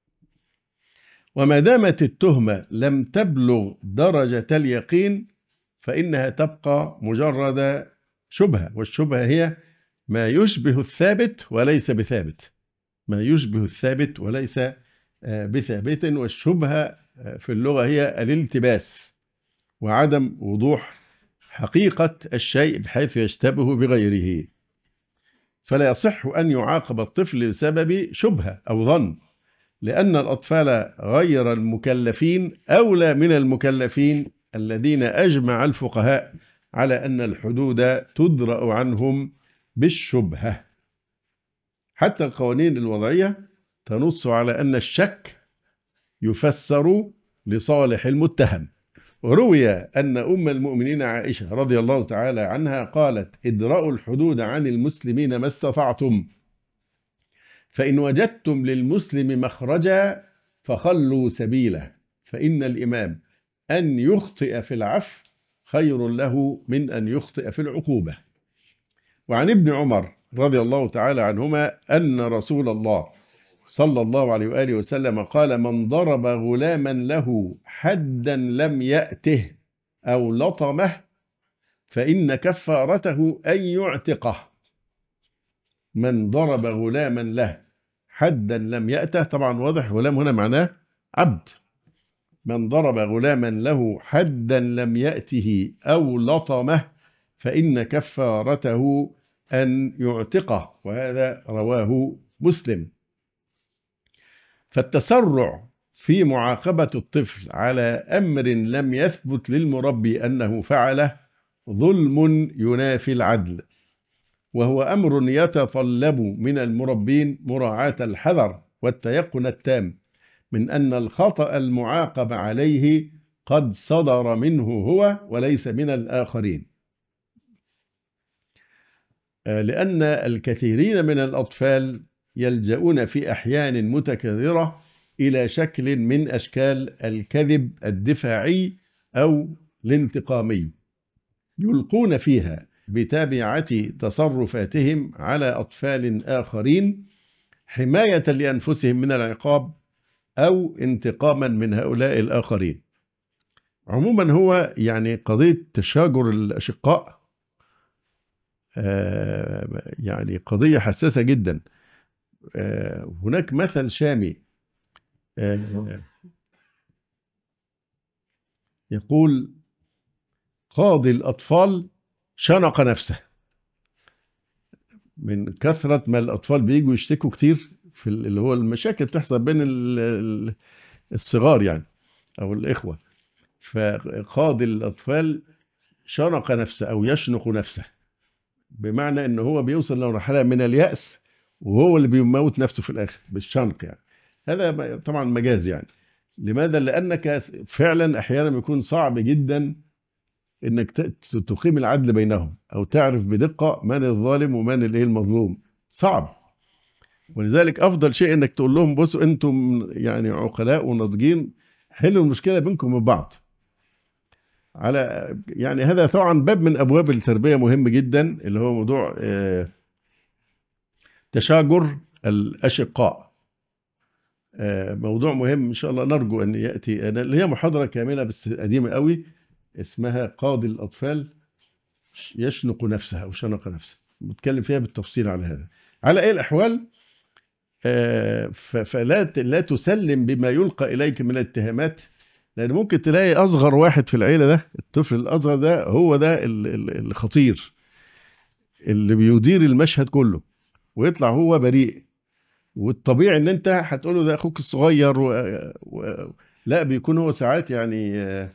وما دامت التهمة لم تبلغ درجة اليقين فإنها تبقى مجرد شبهة، والشبهة هي ما يشبه الثابت وليس بثابت، ما يشبه الثابت وليس بثابت. والشبهة في اللغة هي الالتباس وعدم وضوح حقيقة الشيء بحيث يشتبه بغيره. فلا يصح أن يعاقب الطفل لسبب شبهة أو ظن، لأن الأطفال غير المكلفين أولى من المكلفين الذين أجمع الفقهاء على أن الحدود تدرأ عنهم بالشبهة. حتى القوانين الوضعية تنص على أن الشك يفسر لصالح المتهم. وروي أن أم المؤمنين عائشة رضي الله تعالى عنها قالت: ادرأوا الحدود عن المسلمين ما استطعتم، فإن وجدتم للمسلم مخرجا فخلوا سبيله، فإن الإمام أن يخطئ في العفو خير له من أن يخطئ في العقوبة. وعن ابن عمر رضي الله تعالى عنهما أن رسول الله صلى الله عليه وآله وسلم قال: من ضرب غلاما له حدا لم يأته أو لطمه فإن كفارته أن يعتقه. من ضرب غلاما له حدا لم يأته، طبعا واضح غلام هنا معناه عبد. من ضرب غلاما له حدا لم يأته أو لطمه فإن كفارته أن يعتقه، وهذا رواه مسلم. فالتسرع في معاقبة الطفل على أمر لم يثبت للمربي أنه فعله ظلم ينافي العدل، وهو أمر يتطلب من المربين مراعاة الحذر والتيقن التام من أن الخطأ المعاقب عليه قد صدر منه هو وليس من الآخرين، لأن الكثيرين من الأطفال يلجؤون في أحيان متكررة إلى شكل من أشكال الكذب الدفاعي أو الانتقامي، يلقون فيها بتابعة تصرفاتهم على أطفال آخرين حماية لأنفسهم من العقاب أو انتقاما من هؤلاء الآخرين. عموما هو يعني قضية تشاجر الأشقاء يعني قضية حساسة جدا. هناك مثل شامي آه، يقول: قاضي الأطفال شنق نفسه. من كثرة ما الأطفال بيجوا يشتكوا كتير في اللي هو المشاكل بتحصل بين الصغار يعني، أو الإخوة. فقاضي الأطفال شنق نفسه أو يشنق نفسه، بمعنى إن هو بيوصل لمرحلة من اليأس، وهو اللي بيموت نفسه في الآخر بالشنق يعني. هذا طبعا مجاز يعني. لماذا؟ لأنك فعلا أحيانا بيكون صعب جدا انك تقيم العدل بينهم، او تعرف بدقه من الظالم ومن الايه المظلوم. صعب. ولذلك افضل شيء انك تقول لهم: بصوا انتم يعني عقلاء وناضجين، حلوا المشكله بينكم وبين بعض. على يعني هذا طبعا باب من ابواب التربيه مهم جدا، اللي هو موضوع تشاجر الاشقاء. موضوع مهم ان شاء الله، نرجو ان ياتي اللي هي محاضره كامله بس قديمه قوي، اسمها قاضي الاطفال يشنق نفسه أو شنق نفسه، بتكلم فيها بالتفصيل على هذا. على أي الأحوال فلا تسلم بما يلقى إليك من الاتهامات، لأن ممكن تلاقي أصغر واحد في العيلة ده، الطفل الأصغر ده هو ده الخطير اللي بيدير المشهد كله، ويطلع هو بريء. والطبيعي ان انت هتقوله ده اخوك الصغير لا، بيكون هو ساعات يعني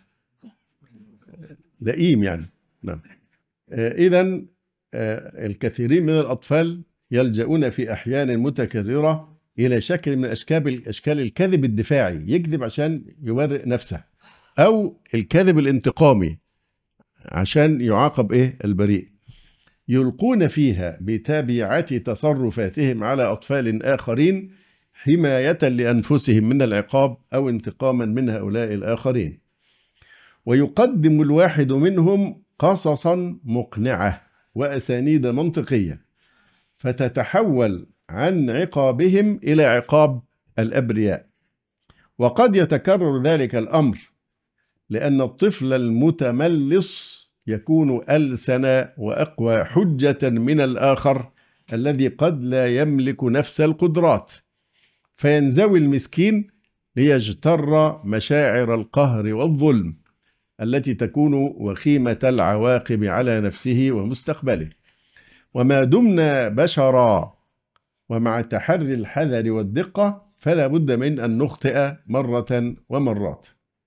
لئيم يعني. نعم. إذا الكثيرين من الأطفال يلجؤون في أحيان متكررة إلى شكل من أشكال الكذب الدفاعي، يكذب عشان يبرئ نفسه، أو الكذب الانتقامي عشان يعاقب البريء. يلقون فيها بتابعة تصرفاتهم على أطفال آخرين حماية لأنفسهم من العقاب أو انتقاما من هؤلاء الآخرين. ويقدم الواحد منهم قصصا مقنعة وأسانيد منطقية، فتتحول عن عقابهم إلى عقاب الأبرياء. وقد يتكرر ذلك الأمر لأن الطفل المتملص يكون ألسن وأقوى حجة من الآخر الذي قد لا يملك نفس القدرات، فينزوي المسكين ليجتر مشاعر القهر والظلم التي تكون وخيمة العواقب على نفسه ومستقبله. وما دمنا بشرا ومع تحري الحذر والدقة، فلا بد من أن نخطئ مرة ومرات.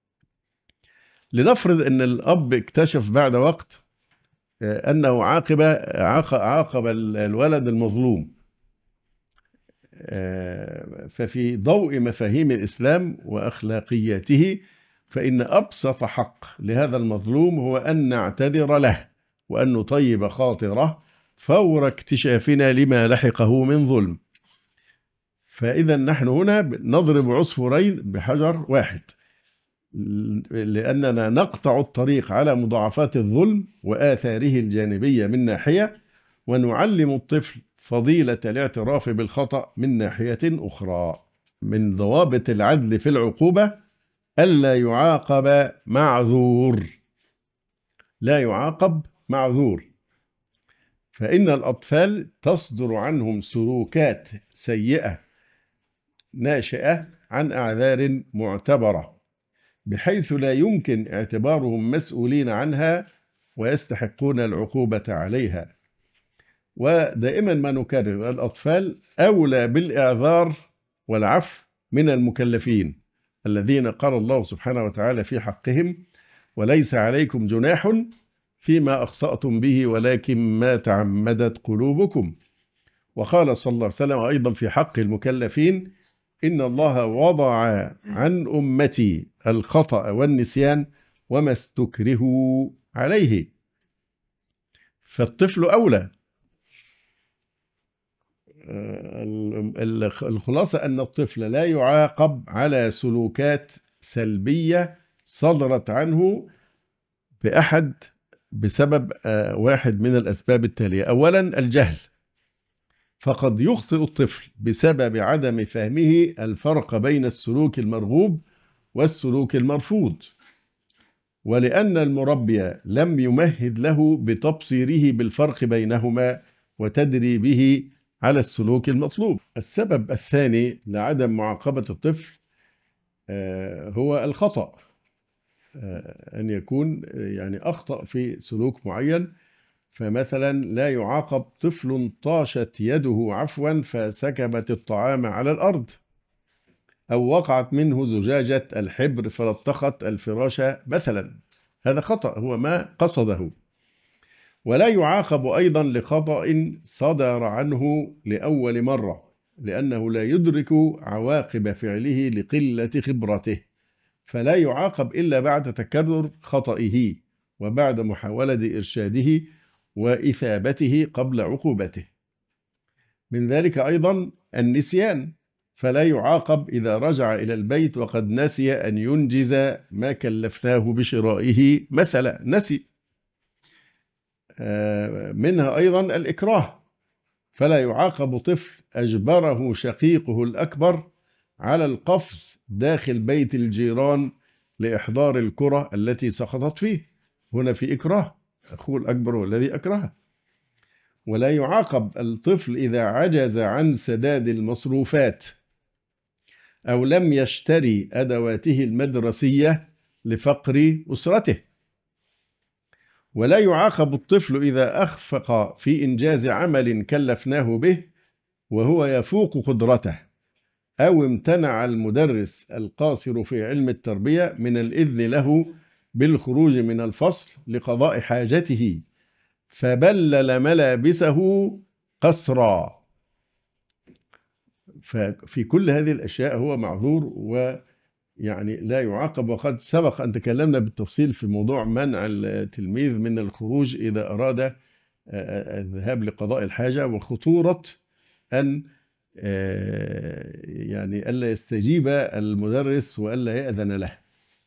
لنفرض أن الأب اكتشف بعد وقت أنه عاقب الولد المظلوم، ففي ضوء مفاهيم الإسلام وأخلاقياته، فإن أبسط حق لهذا المظلوم هو أن نعتذر له وأن نطيب خاطره فور اكتشافنا لما لحقه من ظلم. فإذا نحن هنا نضرب عصفورين بحجر واحد، لأننا نقطع الطريق على مضاعفات الظلم وآثاره الجانبية من ناحية، ونعلم الطفل فضيلة الاعتراف بالخطأ من ناحية أخرى. من ضوابط العدل في العقوبة ألا يعاقب معذور، لا يعاقب معذور، فإن الأطفال تصدر عنهم سلوكات سيئة ناشئة عن أعذار معتبرة، بحيث لا يمكن اعتبارهم مسؤولين عنها ويستحقون العقوبة عليها. ودائما ما نكرر: الأطفال أولى بالإعذار والعفو من المكلفين الذين قال الله سبحانه وتعالى في حقهم: وليس عليكم جناح فيما أخطأتم به ولكن ما تعمدت قلوبكم. وقال صلى الله عليه وسلم أيضا في حق المكلفين: إن الله وضع عن أمتي الخطأ والنسيان وما استكرهوا عليه. فالطفل أولى. الخلاصة أن الطفل لا يعاقب على سلوكات سلبية صدرت عنه بسبب واحد من الأسباب التالية. أولا الجهل، فقد يخطئ الطفل بسبب عدم فهمه الفرق بين السلوك المرغوب والسلوك المرفوض. ولأن المربي لم يمهد له بتبصيره بالفرق بينهما وتدريبه على السلوك المطلوب. السبب الثاني لعدم معاقبة الطفل هو الخطأ، أن يكون يعني أخطأ في سلوك معين. فمثلا لا يعاقب طفل طاشت يده عفوا فسكبت الطعام على الأرض، أو وقعت منه زجاجة الحبر فلطخت الفراش مثلا، هذا خطأ هو ما قصده. ولا يعاقب أيضا لخطأ صدر عنه لأول مرة، لأنه لا يدرك عواقب فعله لقلة خبرته، فلا يعاقب إلا بعد تكرر خطئه وبعد محاولة إرشاده وإثابته قبل عقوبته. من ذلك أيضا النسيان، فلا يعاقب إذا رجع إلى البيت وقد نسي أن ينجز ما كلفناه بشرائه مثلا، نسي. منها أيضا الإكراه، فلا يعاقب طفل أجبره شقيقه الأكبر على القفز داخل بيت الجيران لإحضار الكرة التي سقطت فيه، هنا في إكراه، أخوه الأكبر هو الذي أكرهه. ولا يعاقب الطفل إذا عجز عن سداد المصروفات أو لم يشتري أدواته المدرسية لفقر أسرته. ولا يعاقب الطفل إذا أخفق في إنجاز عمل كلفناه به وهو يفوق قدرته، أو امتنع المدرس القاصر في علم التربية من الإذن له بالخروج من الفصل لقضاء حاجته فبلل ملابسه قسرا. ففي كل هذه الأشياء هو معذور ويعني لا يعاقب. وقد سبق أن تكلمنا بالتفصيل في موضوع منع التلميذ من الخروج إذا أراد الذهاب لقضاء الحاجة، وخطورة أن يعني ألا يستجيب المدرس وألا يأذن له.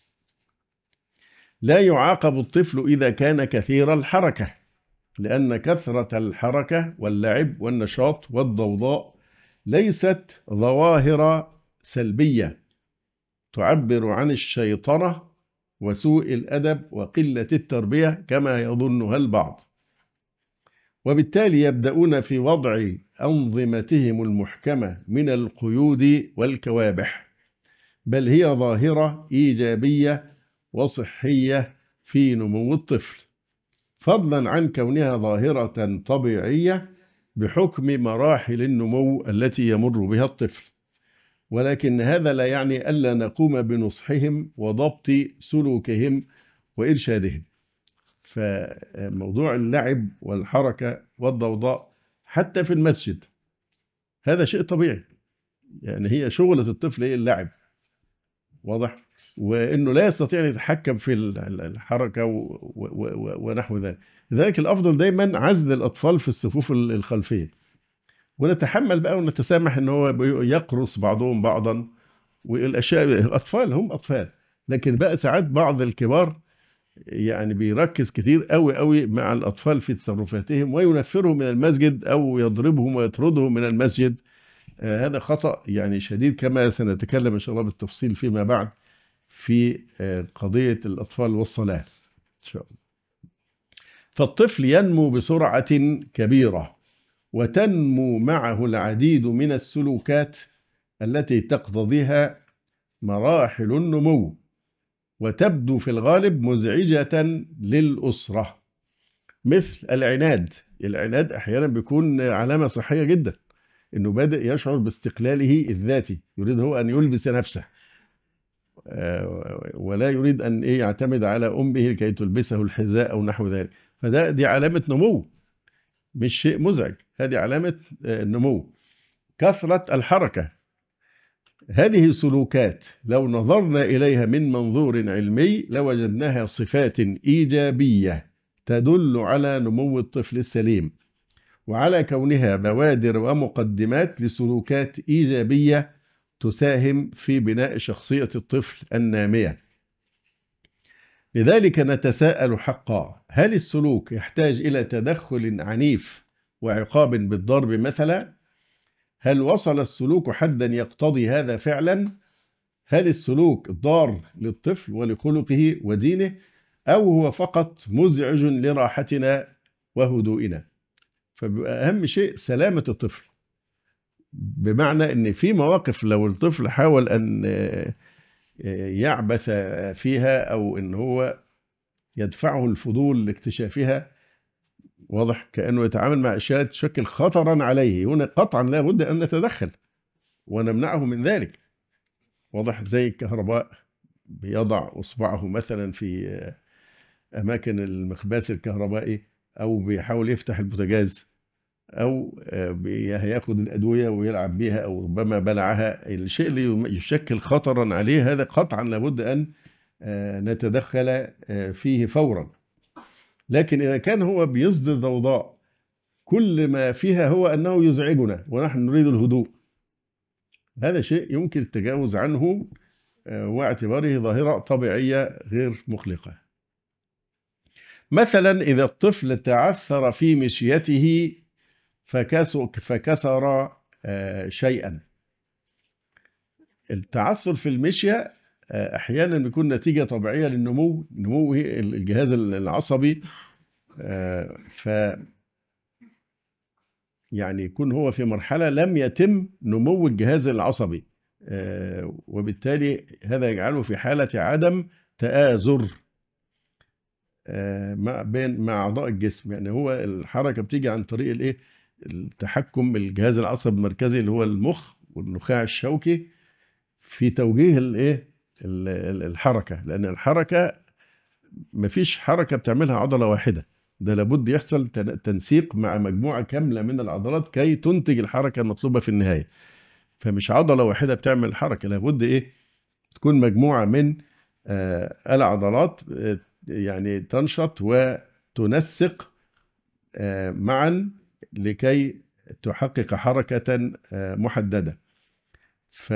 لا يعاقب الطفل إذا كان كثير الحركة، لأن كثرة الحركة واللعب والنشاط والضوضاء ليست ظواهر سلبية تعبر عن الشيطنة وسوء الأدب وقلة التربية كما يظنها البعض، وبالتالي يبدأون في وضع أنظمتهم المحكمة من القيود والكوابح، بل هي ظاهرة إيجابية وصحية في نمو الطفل، فضلا عن كونها ظاهرة طبيعية بحكم مراحل النمو التي يمر بها الطفل. ولكن هذا لا يعني ألا نقوم بنصحهم وضبط سلوكهم وإرشادهم. فموضوع اللعب والحركة والضوضاء حتى في المسجد هذا شيء طبيعي، يعني هي شغلة الطفل هي اللعب، واضح، وإنه لا يستطيع أن يتحكم في الحركة ونحو ذلك. لذلك الأفضل دايما عزل الأطفال في الصفوف الخلفية، ونتحمل بقى ونتسامح إن هو يقرص بعضهم بعضا، والأشياء أطفال هم أطفال. لكن بقى ساعات بعض الكبار يعني بيركز كتير قوي قوي مع الأطفال في تصرفاتهم وينفرهم من المسجد أو يضربهم ويطردهم من المسجد. هذا خطأ يعني شديد، كما سنتكلم إن شاء الله بالتفصيل فيما بعد في قضية الأطفال والصلاة إن شاء الله. فالطفل ينمو بسرعة كبيرة، وتنمو معه العديد من السلوكات التي تقتضيها مراحل النمو، وتبدو في الغالب مزعجة للأسرة، مثل العناد. العناد أحيانا بيكون علامة صحية جدا، إنه بادئ يشعر باستقلاله الذاتي، يريد هو أن يلبس نفسه ولا يريد أن يعتمد على أمه لكي تلبسه الحذاء أو نحو ذلك. دي علامة نمو، مش شيء مزعج، هذه علامة نمو. كثرة الحركة، هذه سلوكات لو نظرنا إليها من منظور علمي لوجدناها صفات إيجابية تدل على نمو الطفل السليم، وعلى كونها بوادر ومقدمات لسلوكات إيجابية تساهم في بناء شخصية الطفل النامية. لذلك نتساءل حقا: هل السلوك يحتاج إلى تدخل عنيف وعقاب بالضرب مثلا؟ هل وصل السلوك حدا يقتضي هذا فعلا؟ هل السلوك ضار للطفل ولخلقه ودينه؟ أو هو فقط مزعج لراحتنا وهدوئنا. فبيبقى أهم شيء سلامة الطفل، بمعنى أن في مواقف لو الطفل حاول أن يعبث فيها أو أن هو يدفعه الفضول لاكتشافها، واضح كأنه يتعامل مع أشياء تشكل خطرا عليه، هنا قطعا لا بد أن نتدخل ونمنعه من ذلك. واضح، زي الكهرباء بيضع إصبعه مثلا في أماكن المخباس الكهربائي، أو بيحاول يفتح البوتاجاز، أو هياخد الأدوية ويلعب بيها، أو ربما بلعها، الشيء اللي يشكل خطرا عليه هذا قطعا لابد أن نتدخل فيه فورا. لكن إذا كان هو بيصدر ضوضاء كل ما فيها هو أنه يزعجنا ونحن نريد الهدوء، هذا شيء يمكن التجاوز عنه واعتباره ظاهرة طبيعية غير مقلقة. مثلا إذا الطفل تعثر في مشيته فكسر شيئا. التعثر في المشية أحيانا بيكون نتيجة طبيعية لنمو الجهاز العصبي، ف يعني يكون هو في مرحلة لم يتم نمو الجهاز العصبي، وبالتالي هذا يجعله في حالة عدم تآزر مع أعضاء الجسم. يعني هو الحركة بتيجي عن طريق الإيه؟ التحكم بالجهاز العصبي المركزي اللي هو المخ والنخاع الشوكي في توجيه الإيه؟ الحركة، لأن الحركة مفيش حركة بتعملها عضلة واحدة، ده لابد يحصل تنسيق مع مجموعة كاملة من العضلات كي تنتج الحركة المطلوبة في النهاية. فمش عضلة واحدة بتعمل الحركة، لابد إيه؟ تكون مجموعة من العضلات يعني تنشط وتنسق معا لكي تحقق حركة محددة. ف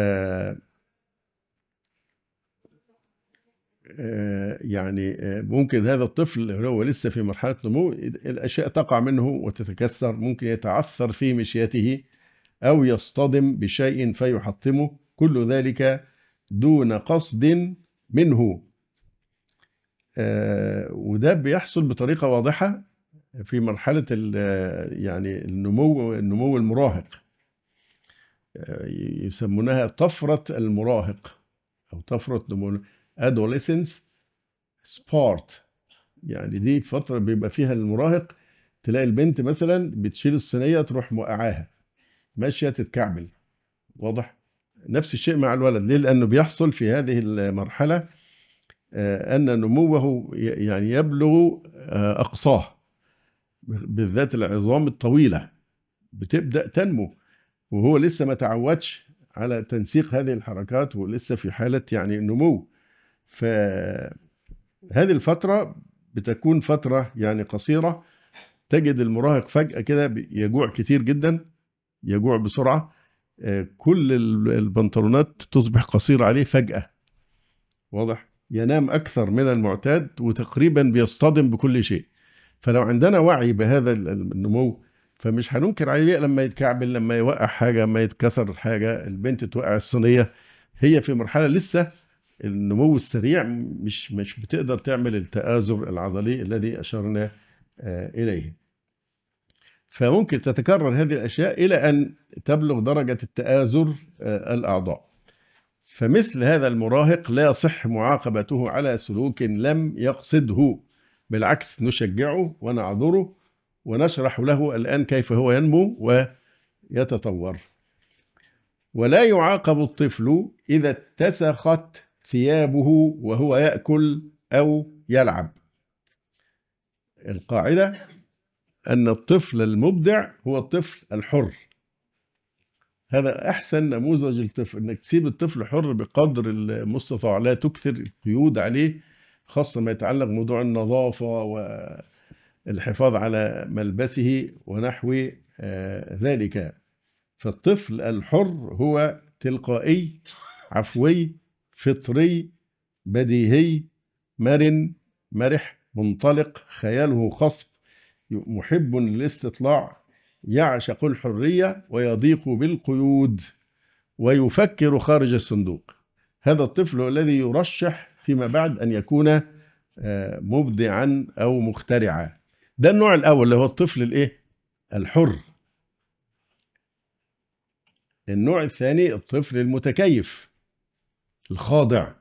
يعني ممكن هذا الطفل هو لسه في مرحلة نمو الأشياء تقع منه وتتكسر، ممكن يتعثر في مشيته أو يصطدم بشيء فيحطمه، كل ذلك دون قصد منه. وده بيحصل بطريقة واضحة في مرحلة يعني النمو المراهق، يسمونها طفرة المراهق أو طفرة نمو adolescence sport. يعني دي فترة بيبقى فيها المراهق تلاقي البنت مثلا بتشيل الصينية تروح موقعاها، ماشية تتكعبل. واضح، نفس الشيء مع الولد. ليه؟ لأنه بيحصل في هذه المرحلة أن نموه يعني يبلغ أقصاه، بالذات العظام الطويلة بتبدأ تنمو وهو لسه ما تعودش على تنسيق هذه الحركات ولسه في حالة يعني نمو. فهذه الفترة بتكون فترة يعني قصيرة، تجد المراهق فجأة كده يجوع كتير جدا، يجوع بسرعة، كل البنطلونات تصبح قصيرة عليه فجأة. واضح، ينام أكثر من المعتاد وتقريبا بيصطدم بكل شيء. فلو عندنا وعي بهذا النمو فمش هننكر عليه لما يتكعبل، لما يوقع حاجة، لما يتكسر حاجة، البنت توقع الصينية، هي في مرحلة لسه النمو السريع مش بتقدر تعمل التآزر العضلي الذي أشرنا إليه. فممكن تتكرر هذه الأشياء إلى أن تبلغ درجة التآزر الأعضاء. فمثل هذا المراهق لا يصح معاقبته على سلوك لم يقصده، بالعكس نشجعه ونعذره ونشرح له الآن كيف هو ينمو ويتطور. ولا يعاقب الطفل إذا اتسخت ثيابه وهو يأكل أو يلعب. القاعدة أن الطفل المبدع هو الطفل الحر. هذا أحسن نموذج للطفل، إنك تسيب الطفل حر بقدر المستطاع، لا تكثر القيود عليه، خاصة ما يتعلق بموضوع النظافة والحفاظ على ملبسه ونحو ذلك. فالطفل الحر هو تلقائي، عفوي، فطري، بديهي، مرن، مرح، منطلق، خياله خصب، محب للاستطلاع، يعشق الحرية ويضيق بالقيود، ويفكر خارج الصندوق. هذا الطفل الذي يرشح فيما بعد أن يكون مبدعا أو مخترعا. ده النوع الأول اللي هو الطفل الإيه؟ الحر. النوع الثاني الطفل المتكيف الخاضع.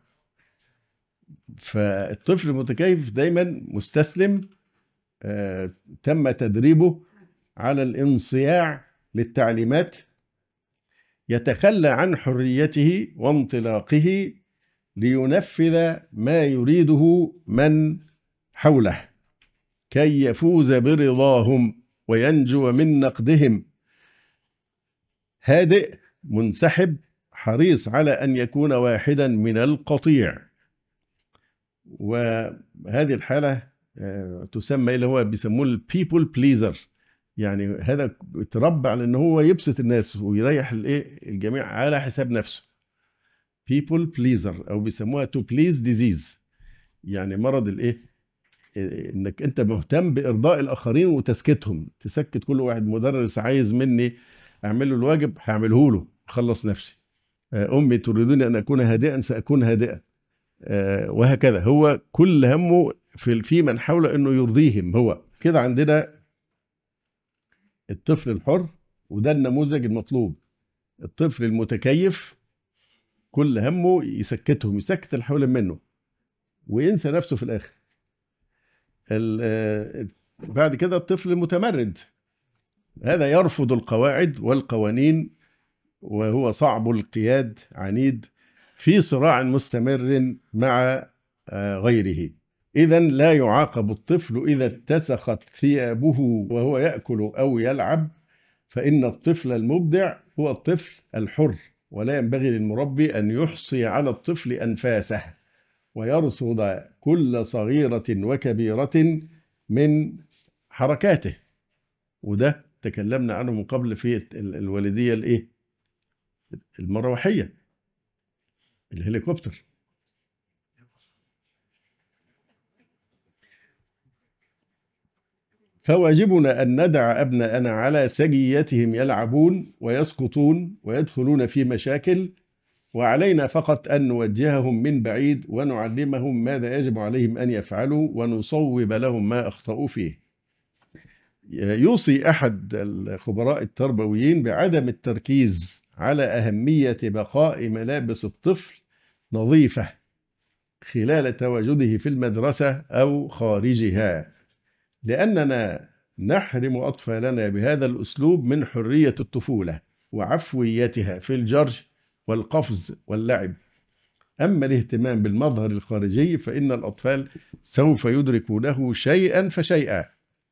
فالطفل المتكيف دايما مستسلم، تم تدريبه على الانصياع للتعليمات، يتخلى عن حريته وانطلاقه لينفذ ما يريده من حوله كي يفوز برضاهم وينجو من نقدهم. هادئ منسحب حريص على أن يكون واحدا من القطيع. وهذه الحالة تسمى اللي هو بيسموه البيبل بليزر، يعني هذا اتربى على ان هو يبسط الناس ويريح الجميع على حساب نفسه. بيبل بليزر او بيسموها تو بليز ديزيز، يعني مرض انك انت مهتم بارضاء الاخرين وتسكتهم، تسكت كل واحد. مدرس عايز مني اعمل له الواجب هعمله له، اخلص نفسي. امي تريدني ان اكون هادئا ساكون هادئا، وهكذا. هو كل همه في من حوله انه يرضيهم. هو كده عندنا الطفل الحر، وده النموذج المطلوب. الطفل المتكيف كل همه يسكتهم، يسكت اللي حوالين منه وينسى نفسه في الاخر. بعد كده الطفل المتمرد، هذا يرفض القواعد والقوانين وهو صعب القياد، عنيد في صراع مستمر مع غيره. إذا لا يعاقب الطفل إذا اتسخت ثيابه وهو يأكل أو يلعب، فإن الطفل المبدع هو الطفل الحر. ولا ينبغي للمربي أن يحصي على الطفل أنفاسه ويرصد كل صغيرة وكبيرة من حركاته. وده تكلمنا عنه من قبل في الوالدية المروحية، الهليكوبتر. فواجبنا أن ندع أبناءنا على سجيتهم يلعبون ويسقطون ويدخلون في مشاكل، وعلينا فقط أن نوجههم من بعيد ونعلمهم ماذا يجب عليهم أن يفعلوا ونصوب لهم ما أخطأوا فيه. يوصي أحد الخبراء التربويين بعدم التركيز على أهمية بقاء ملابس الطفل نظيفة خلال تواجده في المدرسة أو خارجها، لأننا نحرم أطفالنا بهذا الأسلوب من حرية الطفولة وعفويتها في الجرج والقفز واللعب. أما الاهتمام بالمظهر الخارجي فإن الأطفال سوف يدركونه شيئا فشيئا.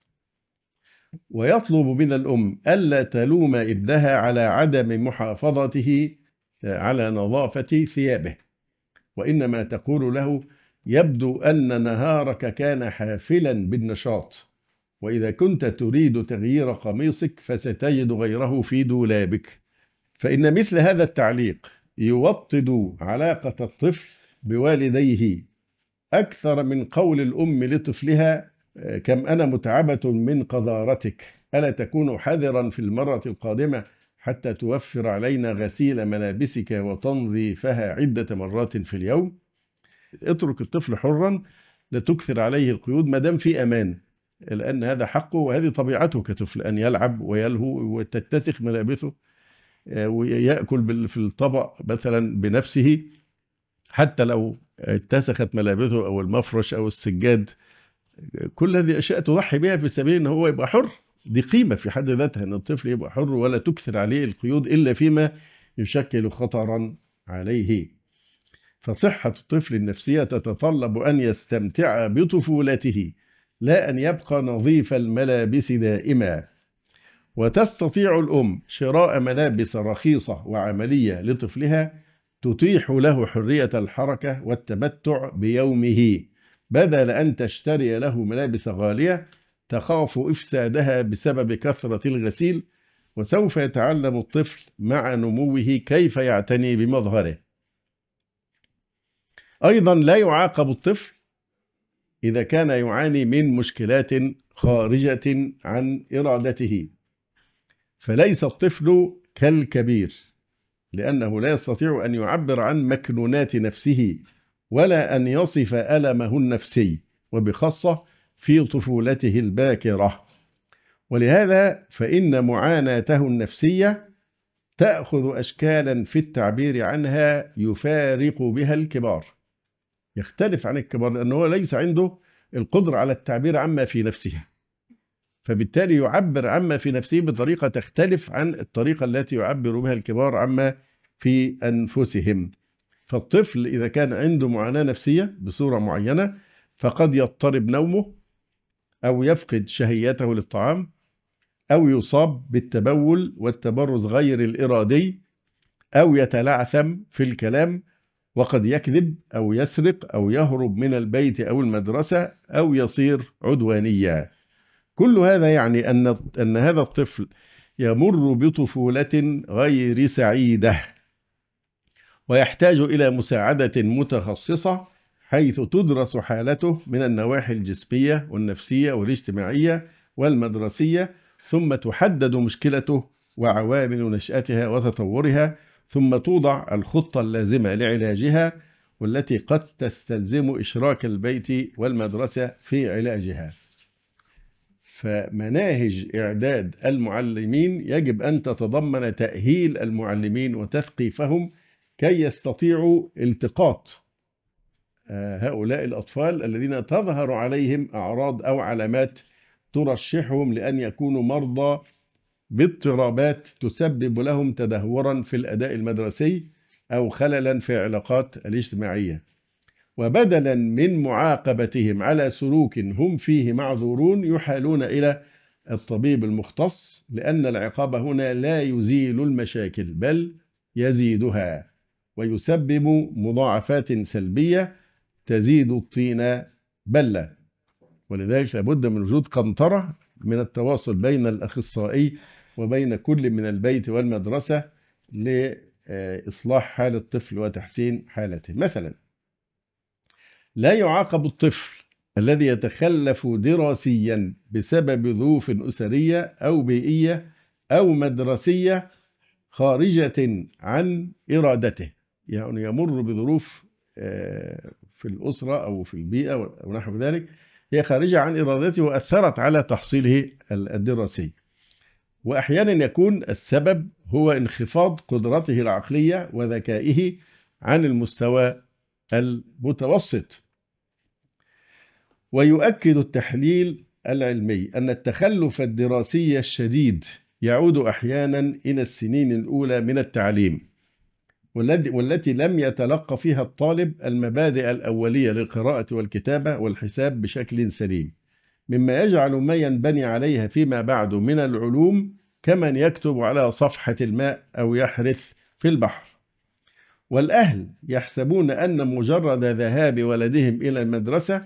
ويطلب من الأم ألا تلوم ابنها على عدم محافظته على نظافة ثيابه، وإنما تقول له: يبدو أن نهارك كان حافلا بالنشاط، وإذا كنت تريد تغيير قميصك فستجد غيره في دولابك. فإن مثل هذا التعليق يوطد علاقة الطفل بوالديه أكثر من قول الأم لطفلها: كم أنا متعبة من قذارتك، ألا تكون حذرا في المرة القادمة حتى توفر علينا غسيل ملابسك وتنظيفها عدة مرات في اليوم. اترك الطفل حرا، لا تكثر عليه القيود ما دام في أمان، لأن هذا حقه وهذه طبيعته كطفل أن يلعب ويلهو وتتسخ ملابسه ويأكل في الطبق مثلا بنفسه. حتى لو اتسخت ملابسه أو المفرش أو السجاد، كل هذه أشياء تضحي بها في سبيل أن هو يبقى حر. دي قيمة في حد ذاتها أن الطفل يبقى حر ولا تكثر عليه القيود إلا فيما يشكل خطرا عليه. فصحة الطفل النفسية تتطلب أن يستمتع بطفولته لا أن يبقى نظيف الملابس دائما. وتستطيع الأم شراء ملابس رخيصة وعملية لطفلها تتيح له حرية الحركة والتمتع بيومه، بدل أن تشتري له ملابس غالية تخاف إفسادها بسبب كثرة الغسيل. وسوف يتعلم الطفل مع نموه كيف يعتني بمظهره. أيضا لا يعاقب الطفل إذا كان يعاني من مشكلات خارجة عن إرادته، فليس الطفل كالكبير، لأنه لا يستطيع أن يعبر عن مكنونات نفسه ولا أن يصف ألمه النفسي، وبخاصة في طفولته الباكرة. ولهذا فإن معاناته النفسية تأخذ أشكالا في التعبير عنها يفارق بها الكبار، يختلف عن الكبار، لأنه ليس عنده القدرة على التعبير عما في نفسه، فبالتالي يعبر عما في نفسه بطريقة تختلف عن الطريقة التي يعبر بها الكبار عما في أنفسهم. فالطفل إذا كان عنده معاناة نفسية بصورة معينة فقد يضطرب نومه، أو يفقد شهيته للطعام، أو يصاب بالتبول والتبرز غير الإرادي، أو يتلعثم في الكلام، وقد يكذب أو يسرق أو يهرب من البيت أو المدرسة أو يصير عدوانيا. كل هذا يعني أن هذا الطفل يمر بطفولة غير سعيدة، ويحتاج إلى مساعدة متخصصة حيث تدرس حالته من النواحي الجسمية والنفسية والاجتماعية والمدرسية، ثم تحدد مشكلته وعوامل نشأتها وتطورها، ثم توضع الخطة اللازمة لعلاجها، والتي قد تستلزم إشراك البيت والمدرسة في علاجها. فمناهج إعداد المعلمين يجب أن تتضمن تأهيل المعلمين وتثقيفهم كي يستطيعوا التقاط هؤلاء الأطفال الذين تظهر عليهم أعراض أو علامات ترشحهم لأن يكونوا مرضى باضطرابات تسبب لهم تدهورا في الأداء المدرسي أو خللا في العلاقات الاجتماعية. وبدلا من معاقبتهم على سلوك هم فيه معذورون يحالون إلى الطبيب المختص، لأن العقاب هنا لا يزيل المشاكل بل يزيدها ويسبب مضاعفات سلبية تزيد الطين بلة. ولذلك لابد من وجود قنطرة من التواصل بين الأخصائي وبين كل من البيت والمدرسة لإصلاح حال الطفل وتحسين حالته. مثلا لا يعاقب الطفل الذي يتخلف دراسيا بسبب ظروف أسرية أو بيئية أو مدرسية خارجة عن إرادته، يعني يمر بظروف في الأسرة أو في البيئة أو نحو ذلك هي خارجة عن إرادته وأثرت على تحصيله الدراسي. وأحيانا يكون السبب هو انخفاض قدرته العقلية وذكائه عن المستوى المتوسط. ويؤكد التحليل العلمي أن التخلف الدراسي الشديد يعود أحيانا إلى السنين الأولى من التعليم، والتي لم يتلقى فيها الطالب المبادئ الأولية للقراءة والكتابة والحساب بشكل سليم، مما يجعل ما ينبني عليها فيما بعد من العلوم كمن يكتب على صفحة الماء أو يحرث في البحر. والأهل يحسبون أن مجرد ذهاب ولدهم إلى المدرسة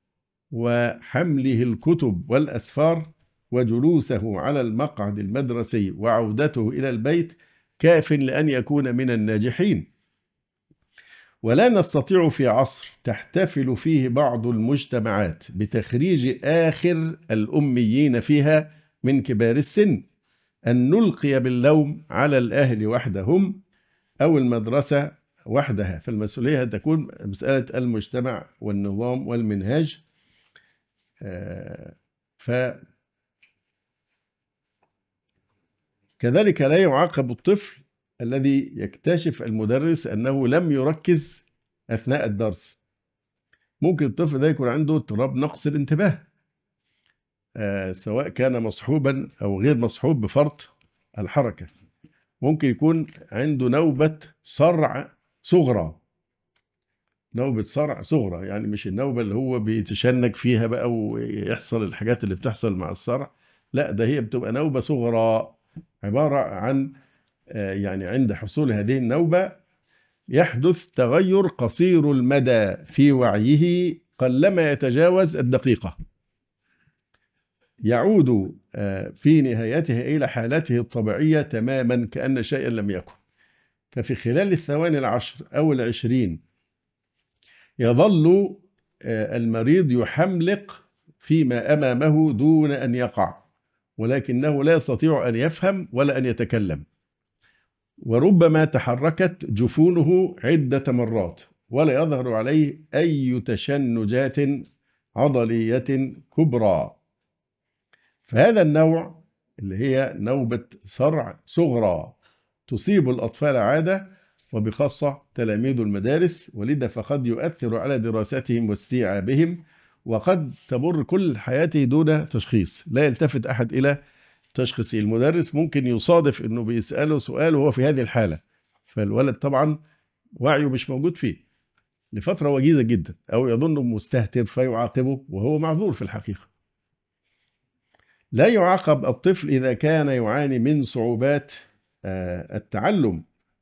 وحمله الكتب والأسفار وجلوسه على المقعد المدرسي وعودته إلى البيت كاف لأن يكون من الناجحين. ولا نستطيع في عصر تحتفل فيه بعض المجتمعات بتخريج آخر الأميين فيها من كبار السن أن نلقي باللوم على الأهل وحدهم أو المدرسة وحدها، فالمسؤولية تكون مسألة المجتمع والنظام والمنهاج. كذلك لا يعاقب الطفل الذي يكتشف المدرس أنه لم يركز أثناء الدرس. ممكن الطفل ده يكون عنده اضطراب نقص الانتباه، سواء كان مصحوبا أو غير مصحوب بفرط الحركة. ممكن يكون عنده نوبة صرع صغرى، نوبة صرع صغرى، يعني مش النوبة اللي هو بيتشنج فيها بقى ويحصل الحاجات اللي بتحصل مع الصرع، لا ده هي بتبقى نوبة صغرى عبارة عن يعني عند حصول هذه النوبة يحدث تغير قصير المدى في وعيه قلما يتجاوز الدقيقة، يعود في نهايته إلى حالته الطبيعية تماما كأن شيئا لم يكن. ففي خلال الثواني 10 أو 20 يظل المريض يحملق فيما أمامه دون أن يقع، ولكنه لا يستطيع أن يفهم ولا أن يتكلم، وربما تحركت جفونه عدة مرات ولا يظهر عليه أي تشنجات عضلية كبرى. فهذا النوع اللي هي نوبة صرع صغرى تصيب الأطفال عادة، وبخاصة تلاميذ المدارس، ولذا فقد يؤثر على دراستهم واستيعابهم، وقد تمر كل حياته دون تشخيص، لا يلتفت أحد إلى تشخيصه. المدرس ممكن يصادف أنه بيسأله سؤال وهو في هذه الحالة، فالولد طبعا وعيه مش موجود فيه لفترة وجيزة جدا، أو يظنه مستهتر فيعاقبه وهو معذور في الحقيقة. لا يعاقب الطفل إذا كان يعاني من صعوبات التعلم،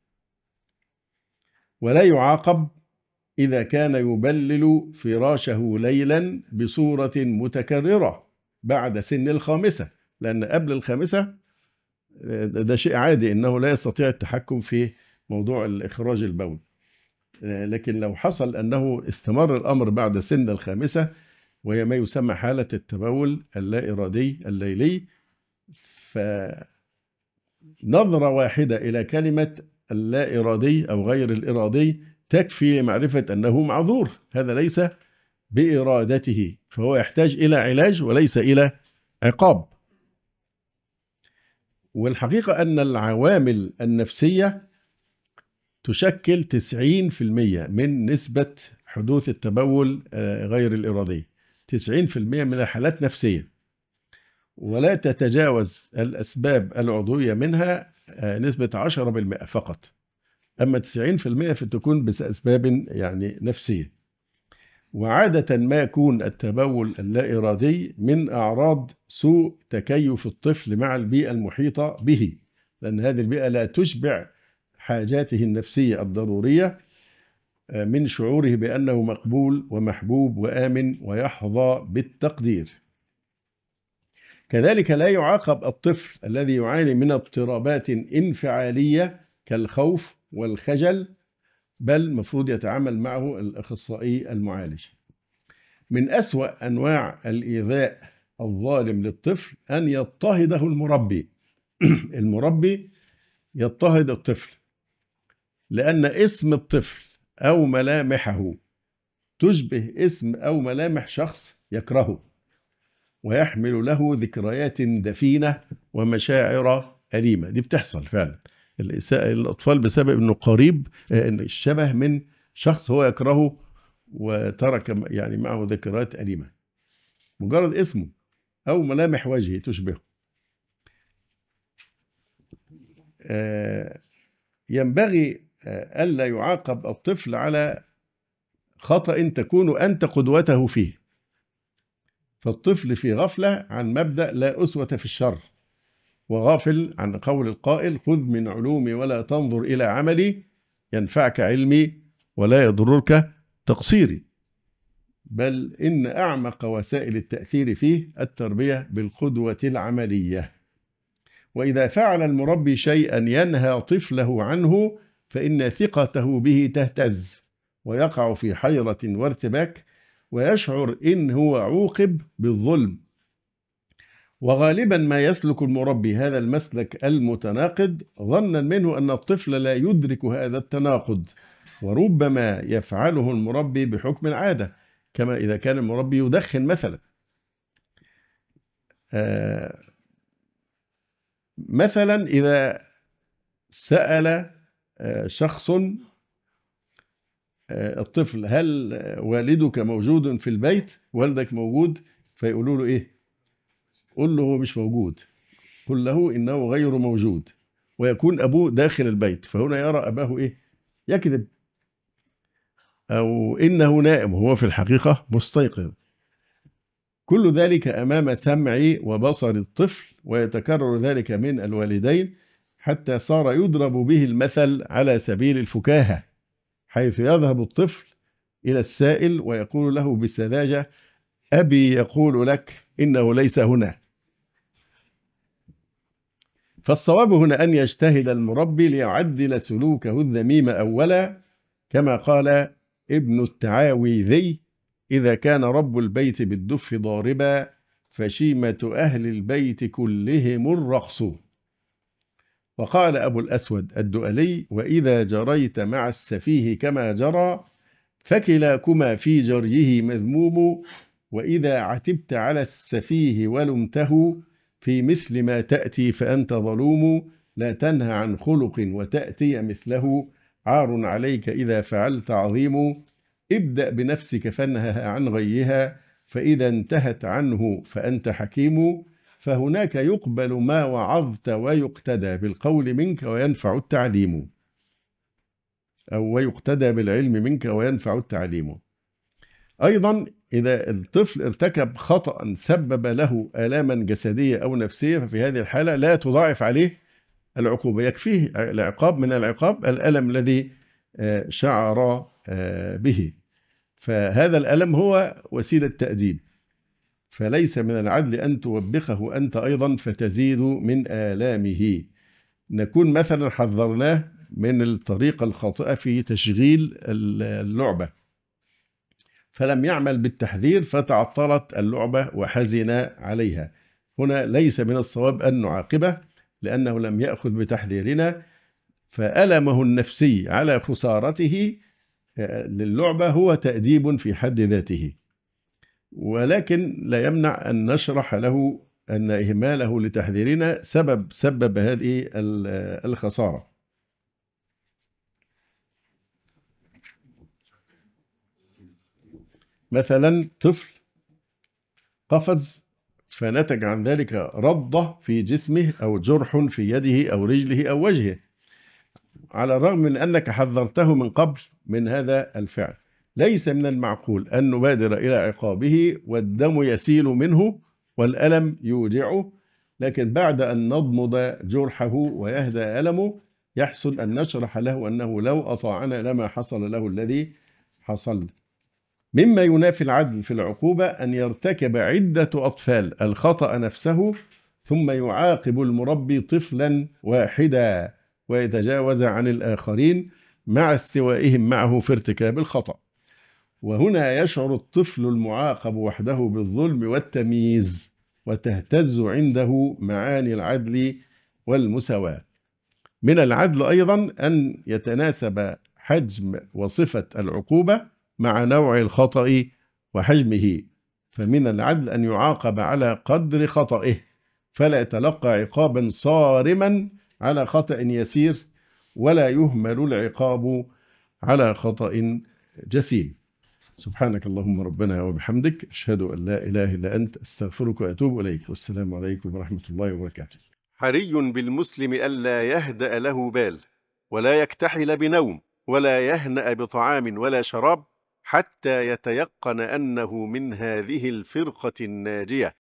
ولا يعاقب إذا كان يبلل فراشه ليلا بصورة متكررة بعد سن الخامسة، لأن قبل الخامسة ده شيء عادي إنه لا يستطيع التحكم في موضوع الإخراج البول. لكن لو حصل أنه استمر الأمر بعد سن الخامسة، وهي ما يسمى حالة التبول اللا إرادي الليلي، فنظرة واحدة إلى كلمة اللا إرادي أو غير الإرادي تكفي لمعرفة أنه معذور، هذا ليس بإرادته، فهو يحتاج إلى علاج وليس إلى عقاب. والحقيقة أن العوامل النفسية تشكل 90% من نسبة حدوث التبول غير الإرادي. 90% من الحالات نفسية، ولا تتجاوز الأسباب العضوية منها نسبة 10% فقط، أما 90% فتكون بأسباب يعني نفسية. وعادة ما يكون التبول اللا إرادي من أعراض سوء تكيف الطفل مع البيئة المحيطة به، لأن هذه البيئة لا تشبع حاجاته النفسية الضرورية من شعوره بأنه مقبول ومحبوب وآمن ويحظى بالتقدير. كذلك لا يعاقب الطفل الذي يعاني من اضطرابات انفعالية كالخوف والخجل، بل مفروض يتعامل معه الأخصائي المعالج. من أسوأ أنواع الإيذاء الظالم للطفل أن يضطهده المربي. المربي يضطهد الطفل لأن اسم الطفل أو ملامحه تشبه اسم أو ملامح شخص يكرهه، ويحمل له ذكريات دفينة ومشاعر أليمة. دي بتحصل فعلا، الإساءة للأطفال بسبب أنه قريب، إن الشبه من شخص هو يكرهه وترك يعني معه ذكريات أليمة، مجرد اسمه أو ملامح وجهه تشبهه. ينبغي ألا يعاقب الطفل على خطأ تكون أنت قدوته فيه، فالطفل في غفلة عن مبدأ لا أسوة في الشر، وغافل عن قول القائل خذ من علومي ولا تنظر إلى عملي ينفعك علمي ولا يضررك تقصيري. بل إن أعمق وسائل التأثير فيه التربية بالقدوة العملية. وإذا فعل المربي شيئا ينهى طفله عنه فإن ثقته به تهتز، ويقع في حيرة وارتباك، ويشعر إن هو عوقب بالظلم. وغالبا ما يسلك المربي هذا المسلك المتناقض ظنا منه أن الطفل لا يدرك هذا التناقض، وربما يفعله المربي بحكم العادة، كما إذا كان المربي يدخن مثلا. مثلا إذا سأل شخص الطفل هل والدك موجود في البيت، والدك موجود، فيقولوا له إيه؟ قل له هو مش موجود، قل له إنه غير موجود، ويكون أبوه داخل البيت، فهنا يرى أباه إيه؟ يكذب، أو إنه نائم وهو في الحقيقة مستيقظ. كل ذلك أمام سمع وبصر الطفل، ويتكرر ذلك من الوالدين حتى صار يضرب به المثل على سبيل الفكاهة، حيث يذهب الطفل إلى السائل ويقول له بسذاجة أبي يقول لك إنه ليس هنا. فالصواب هنا أن يجتهد المربي ليعدل سلوكه الذميم أولا، كما قال ابن التعاويذي إذا كان رب البيت بالدف ضاربا فشيمة أهل البيت كلهم الرقص. وقال أبو الأسود الدؤلي وإذا جريت مع السفيه كما جرى فكلاكما في جريه مذموم، وإذا عتبت على السفيه ولمته في مثل ما تأتي فأنت ظلوم، لا تنهى عن خلق وتأتي مثله، عار عليك إذا فعلت عظيم. ابدأ بنفسك فانهها عن غيها، فإذا انتهت عنه فأنت حكيم. فهناك يقبل ما وعظت ويقتدى بالقول منك وينفع التعليم، أو ويقتدى بالعلم منك وينفع التعليم. أيضا إذا الطفل ارتكب خطأ سبب له آلاما جسدية أو نفسية، ففي هذه الحالة لا تضاعف عليه العقوبة، يكفيه العقاب من العقاب الألم الذي شعر به، فهذا الألم هو وسيلة تأديب، فليس من العدل أن توبخه أنت أيضا فتزيد من آلامه. نكون مثلا حذرناه من الطريقة الخاطئة في تشغيل اللعبة، فلم يعمل بالتحذير فتعطلت اللعبة وحزن عليها. هنا ليس من الصواب أن نعاقبه لأنه لم يأخذ بتحذيرنا، فألمه النفسي على خسارته للعبة هو تأديب في حد ذاته، ولكن لا يمنع أن نشرح له أن إهماله لتحذيرنا سبب هذه الخسارة. مثلا طفل قفز فنتج عن ذلك رضة في جسمه أو جرح في يده أو رجله أو وجهه، على الرغم من أنك حذرته من قبل من هذا الفعل، ليس من المعقول أن نبادر إلى عقابه والدم يسيل منه والألم يوجعه، لكن بعد أن نضمد جرحه ويهدى ألمه يحسن أن نشرح له أنه لو أطاعنا لما حصل له الذي حصل. مما ينافي العدل في العقوبة أن يرتكب عدة أطفال الخطأ نفسه ثم يعاقب المربي طفلا واحدا ويتجاوز عن الآخرين مع استوائهم معه في ارتكاب الخطأ، وهنا يشعر الطفل المعاقب وحده بالظلم والتمييز وتهتز عنده معاني العدل والمساواة. من العدل أيضا أن يتناسب حجم وصفة العقوبة مع نوع الخطأ وحجمه، فمن العدل أن يعاقب على قدر خطئه فلا يتلقى عقابا صارما على خطأ يسير، ولا يهمل العقاب على خطأ جسيم. سبحانك اللهم ربنا وبحمدك، أشهد أن لا إله إلا أنت، أستغفرك وأتوب إليك، والسلام عليكم ورحمة الله وبركاته. حري بالمسلم ألا يهدأ له بال، ولا يكتحل بنوم، ولا يهنأ بطعام ولا شراب، حتى يتيقن أنه من هذه الفرقة الناجية.